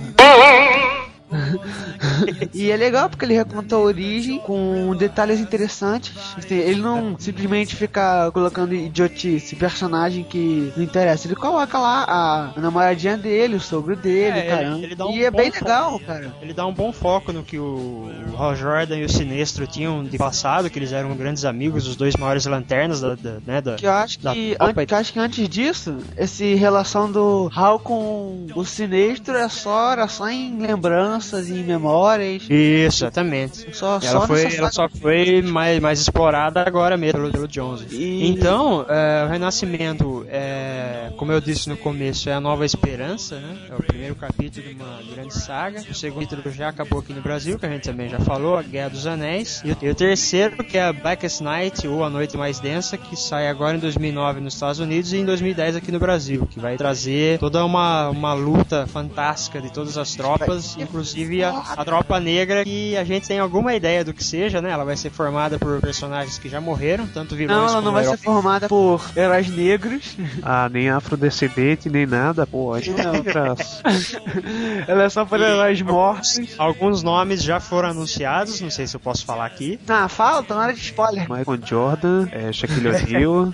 E é legal porque ele reconta a origem com detalhes interessantes. Ele não simplesmente fica colocando idiotice, personagem que não interessa. Ele coloca lá a, a namoradinha dele, o sogro dele, é, caramba. Ele, ele dá um e é bem legal, foco, cara. Ele dá um bom foco no que o, o Hal Jordan e o Sinestro tinham de passado, que eles eram grandes amigos, os dois maiores lanternas da, da, né, da, que eu acho da que, an- que eu acho que antes disso, essa relação do Hal com o Sinestro é só, era só em lembrança, em memórias. Isso, exatamente. Só, ela só foi, ela só foi mais, mais explorada agora mesmo pelo, pelo Jones. E... Então, é, o Renascimento, é, como eu disse no começo, é a Nova Esperança, né? É o primeiro capítulo de uma grande saga. O segundo capítulo já acabou aqui no Brasil, que a gente também já falou, a Guerra dos Anéis. E o, e o terceiro, que é a Blackest Night, ou A Noite Mais Densa, que sai agora em dois mil e nove nos Estados Unidos e em dois mil e dez aqui no Brasil, que vai trazer toda uma, uma luta fantástica de todas as tropas, inclusive a, a tropa negra, que a gente tem alguma ideia do que seja, né? Ela vai ser formada por personagens que já morreram, tanto vilões Não, ela como não vai heróis. ser formada por heróis negros. Ah, nem afrodescendente, nem nada, pô. Aí não tem graça. Ela é só por heróis mortos. Alguns nomes já foram anunciados, não sei se eu posso falar aqui. Ah, fala, tá na hora de spoiler. Michael Jordan, é, Shaquille O'Neal,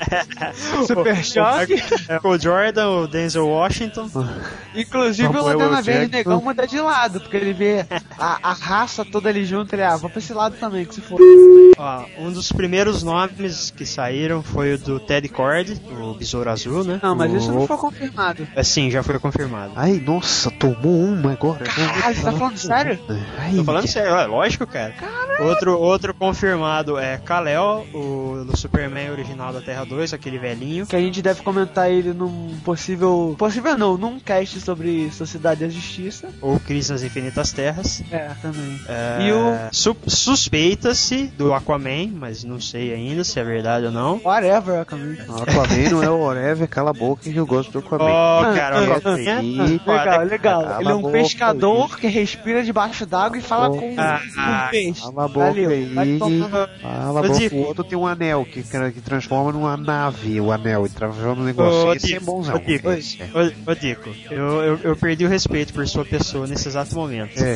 Super Choque, o Jordan, o Denzel Washington. Inclusive o Lanterna Verde Negão muda de lado, porque ele vê a, a raça toda ali junto, ele, ah, vou pra esse lado também, que se for. Ó, um dos primeiros nomes que saíram foi o do Ted Cord, o Besouro Azul, né? Não, mas o... isso não foi confirmado. É, sim, já foi confirmado. Ai, nossa, tomou uma agora. Caralho, você tá falando sério? Ai, Tô falando sério, é lógico, cara. Outro, outro confirmado é Kal-El, o do Superman original da Terra dois, aquele velhinho. Que a gente deve comentar ele num possível... Possível não, num cast sobre Sociedade da Justiça. Ou Crise nas Infinitas Terras. É, também. É... E o... Su- suspeita-se do Aquaman, mas não sei ainda se é verdade ou não. Whatever, Aquaman. O Aquaman não é o whatever, cala a boca que eu gosto do Aquaman. Oh, cara, o Aquaman. Legal, legal. Cala Ele é um boca, pescador aí. que respira debaixo d'água e fala oh. com, ah, com peixe. Cala a boca Valeu. aí. Cala a boca. Dico. O outro tem um anel que, que transforma numa nave, o anel, e transforma num negócio. Ô, Esse Dico, é bonzão. Ô, Dico, ô, ô, Dico, eu, eu, eu perdi o respeito por sua pessoa nesse exato momento. É, vai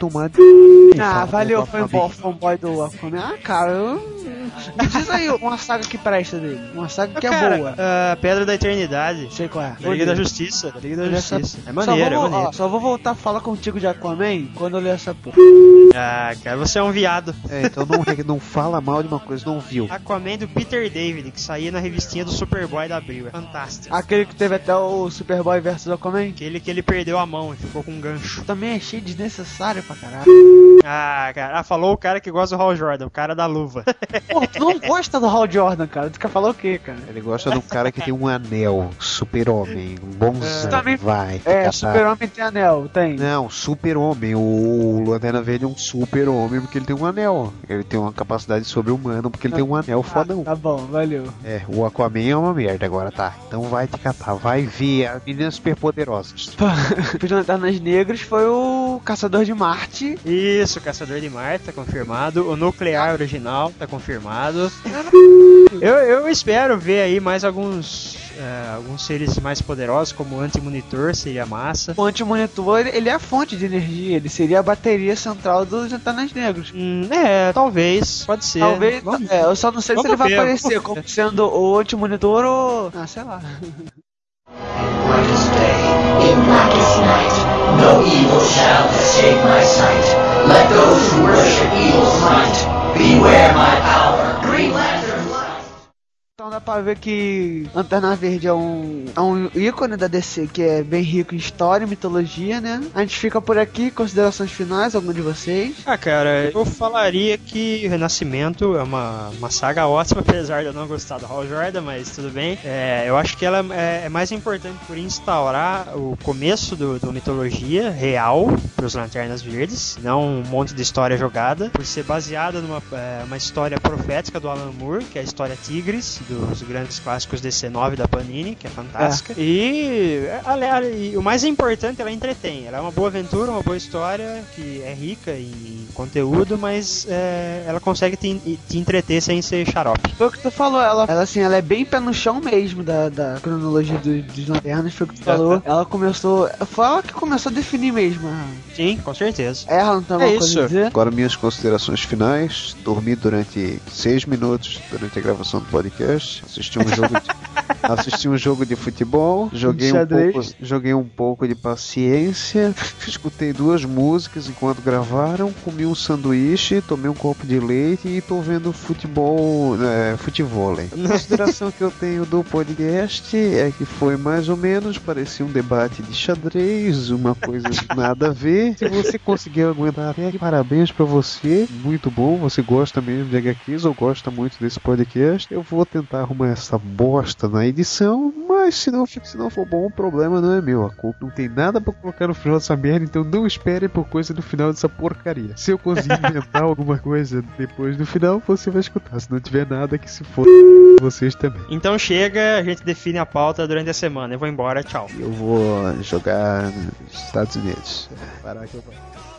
tomar... Ah, valeu, foi um bom fanboy do Aquaman. Ah, cara, eu... me diz aí uma saga que presta dele. Uma saga que cara, é boa. Uh, Pedra da Eternidade. Sei qual é. Da Liga da Justiça. Da Liga da Justiça. É maneiro, só vou, é maneiro. Ó, só vou voltar a falar contigo de Aquaman quando eu ler essa porra. Ah, cara, você é um viado. É, então não, não fala mal de uma coisa, não viu. Aquaman do Peter David, que saía na revistinha do Superboy da Abril. É fantástico. Aquele que teve até o Superboy versus Aquaman? Aquele que ele perdeu a mão e ficou com um gancho. Também achei desnecessário pra caralho. Ah, cara, ah, falou o cara que gosta do Hal Jordan, o cara da luva. Pô, tu não gosta do Hal Jordan, cara. Tu quer falar o quê, cara? Ele gosta de um cara que tem um anel, super-homem, um bonzão, também... vai. É, super-homem tem anel, tem. Não, super-homem, o Lanterna Verde é um super-homem porque ele tem um anel. Ele tem uma capacidade sobre-humana porque ele tem um anel fodão. Ah, tá bom, valeu. É, o Aquaman é uma merda agora, tá. Então vai te catar, vai ver as meninas superpoderosas. Os Lanternas Negros foi o Caçador de Marte. Isso, o Caçador de Marte, tá confirmado. O Nuclear original, tá confirmado. Eu, eu espero ver aí mais alguns uh, alguns seres mais poderosos, como o Anti-Monitor, seria massa. O Anti-Monitor, ele é a fonte de energia, ele seria a bateria central dos Lanternas Negros. Hum, é, talvez, pode ser. Talvez, vamos, é, eu só não sei se ele vai ver, aparecer como ver. Sendo o Anti-Monitor ou... ah, sei lá. Brightest day, in blackest night, no evil shall escape my sight. Let those who worship evil's might beware my power. Green Lantern light. Então dá pra ver que Lanterna Verde é um, é um ícone da D C que é bem rico em história e mitologia, né? A gente fica por aqui, considerações finais, algum de vocês? Ah, cara, eu falaria que Renascimento é uma, uma saga ótima, apesar de eu não gostar do Hal Jordan, mas tudo bem. É, eu acho que ela é, é mais importante por instaurar o começo do, do mitologia real pros Lanternas Verdes, não um monte de história jogada, por ser baseada numa é, uma história profética do Alan Moore, que é a história Tigres, dos grandes clássicos D C nove da Panini, que é fantástica. É. E, e o mais importante, ela entretém. Ela é uma boa aventura, uma boa história, que é rica em conteúdo, mas é, ela consegue te, te entreter sem ser xarope. Foi o que tu falou, ela, ela assim, ela é bem pé no chão mesmo da, da cronologia do, dos Lanternas, foi o que tu falou. Ela começou, foi ela que começou a definir mesmo. Sim, com certeza. É, ela não tem alguma coisa a dizer? Agora minhas considerações finais. Dormi durante seis minutos durante a gravação do podcast. Assisti um jogo de, assisti um jogo de futebol, joguei um, pouco, joguei um pouco de paciência, escutei duas músicas enquanto gravaram, comi um sanduíche, tomei um copo de leite e tô vendo futebol, é, futevôlei. A consideração que eu tenho do podcast é que foi mais ou menos, parecia um debate de xadrez, uma coisa nada a ver. Se você conseguiu aguentar até aqui, parabéns pra você, muito bom, você gosta mesmo de H Qs ou gosta muito desse podcast. Eu vou tentar arrumar essa bosta na edição, mas se não, se não for bom, o problema não é meu. A culpa não tem nada pra colocar no final dessa merda, então não espere por coisa no final dessa porcaria. Se eu conseguir inventar alguma coisa depois do final, você vai escutar. Se não tiver nada, que se for vocês também. Então chega, a gente define a pauta durante a semana. Eu vou embora, tchau. Eu vou jogar nos Estados Unidos. Parar que eu vou.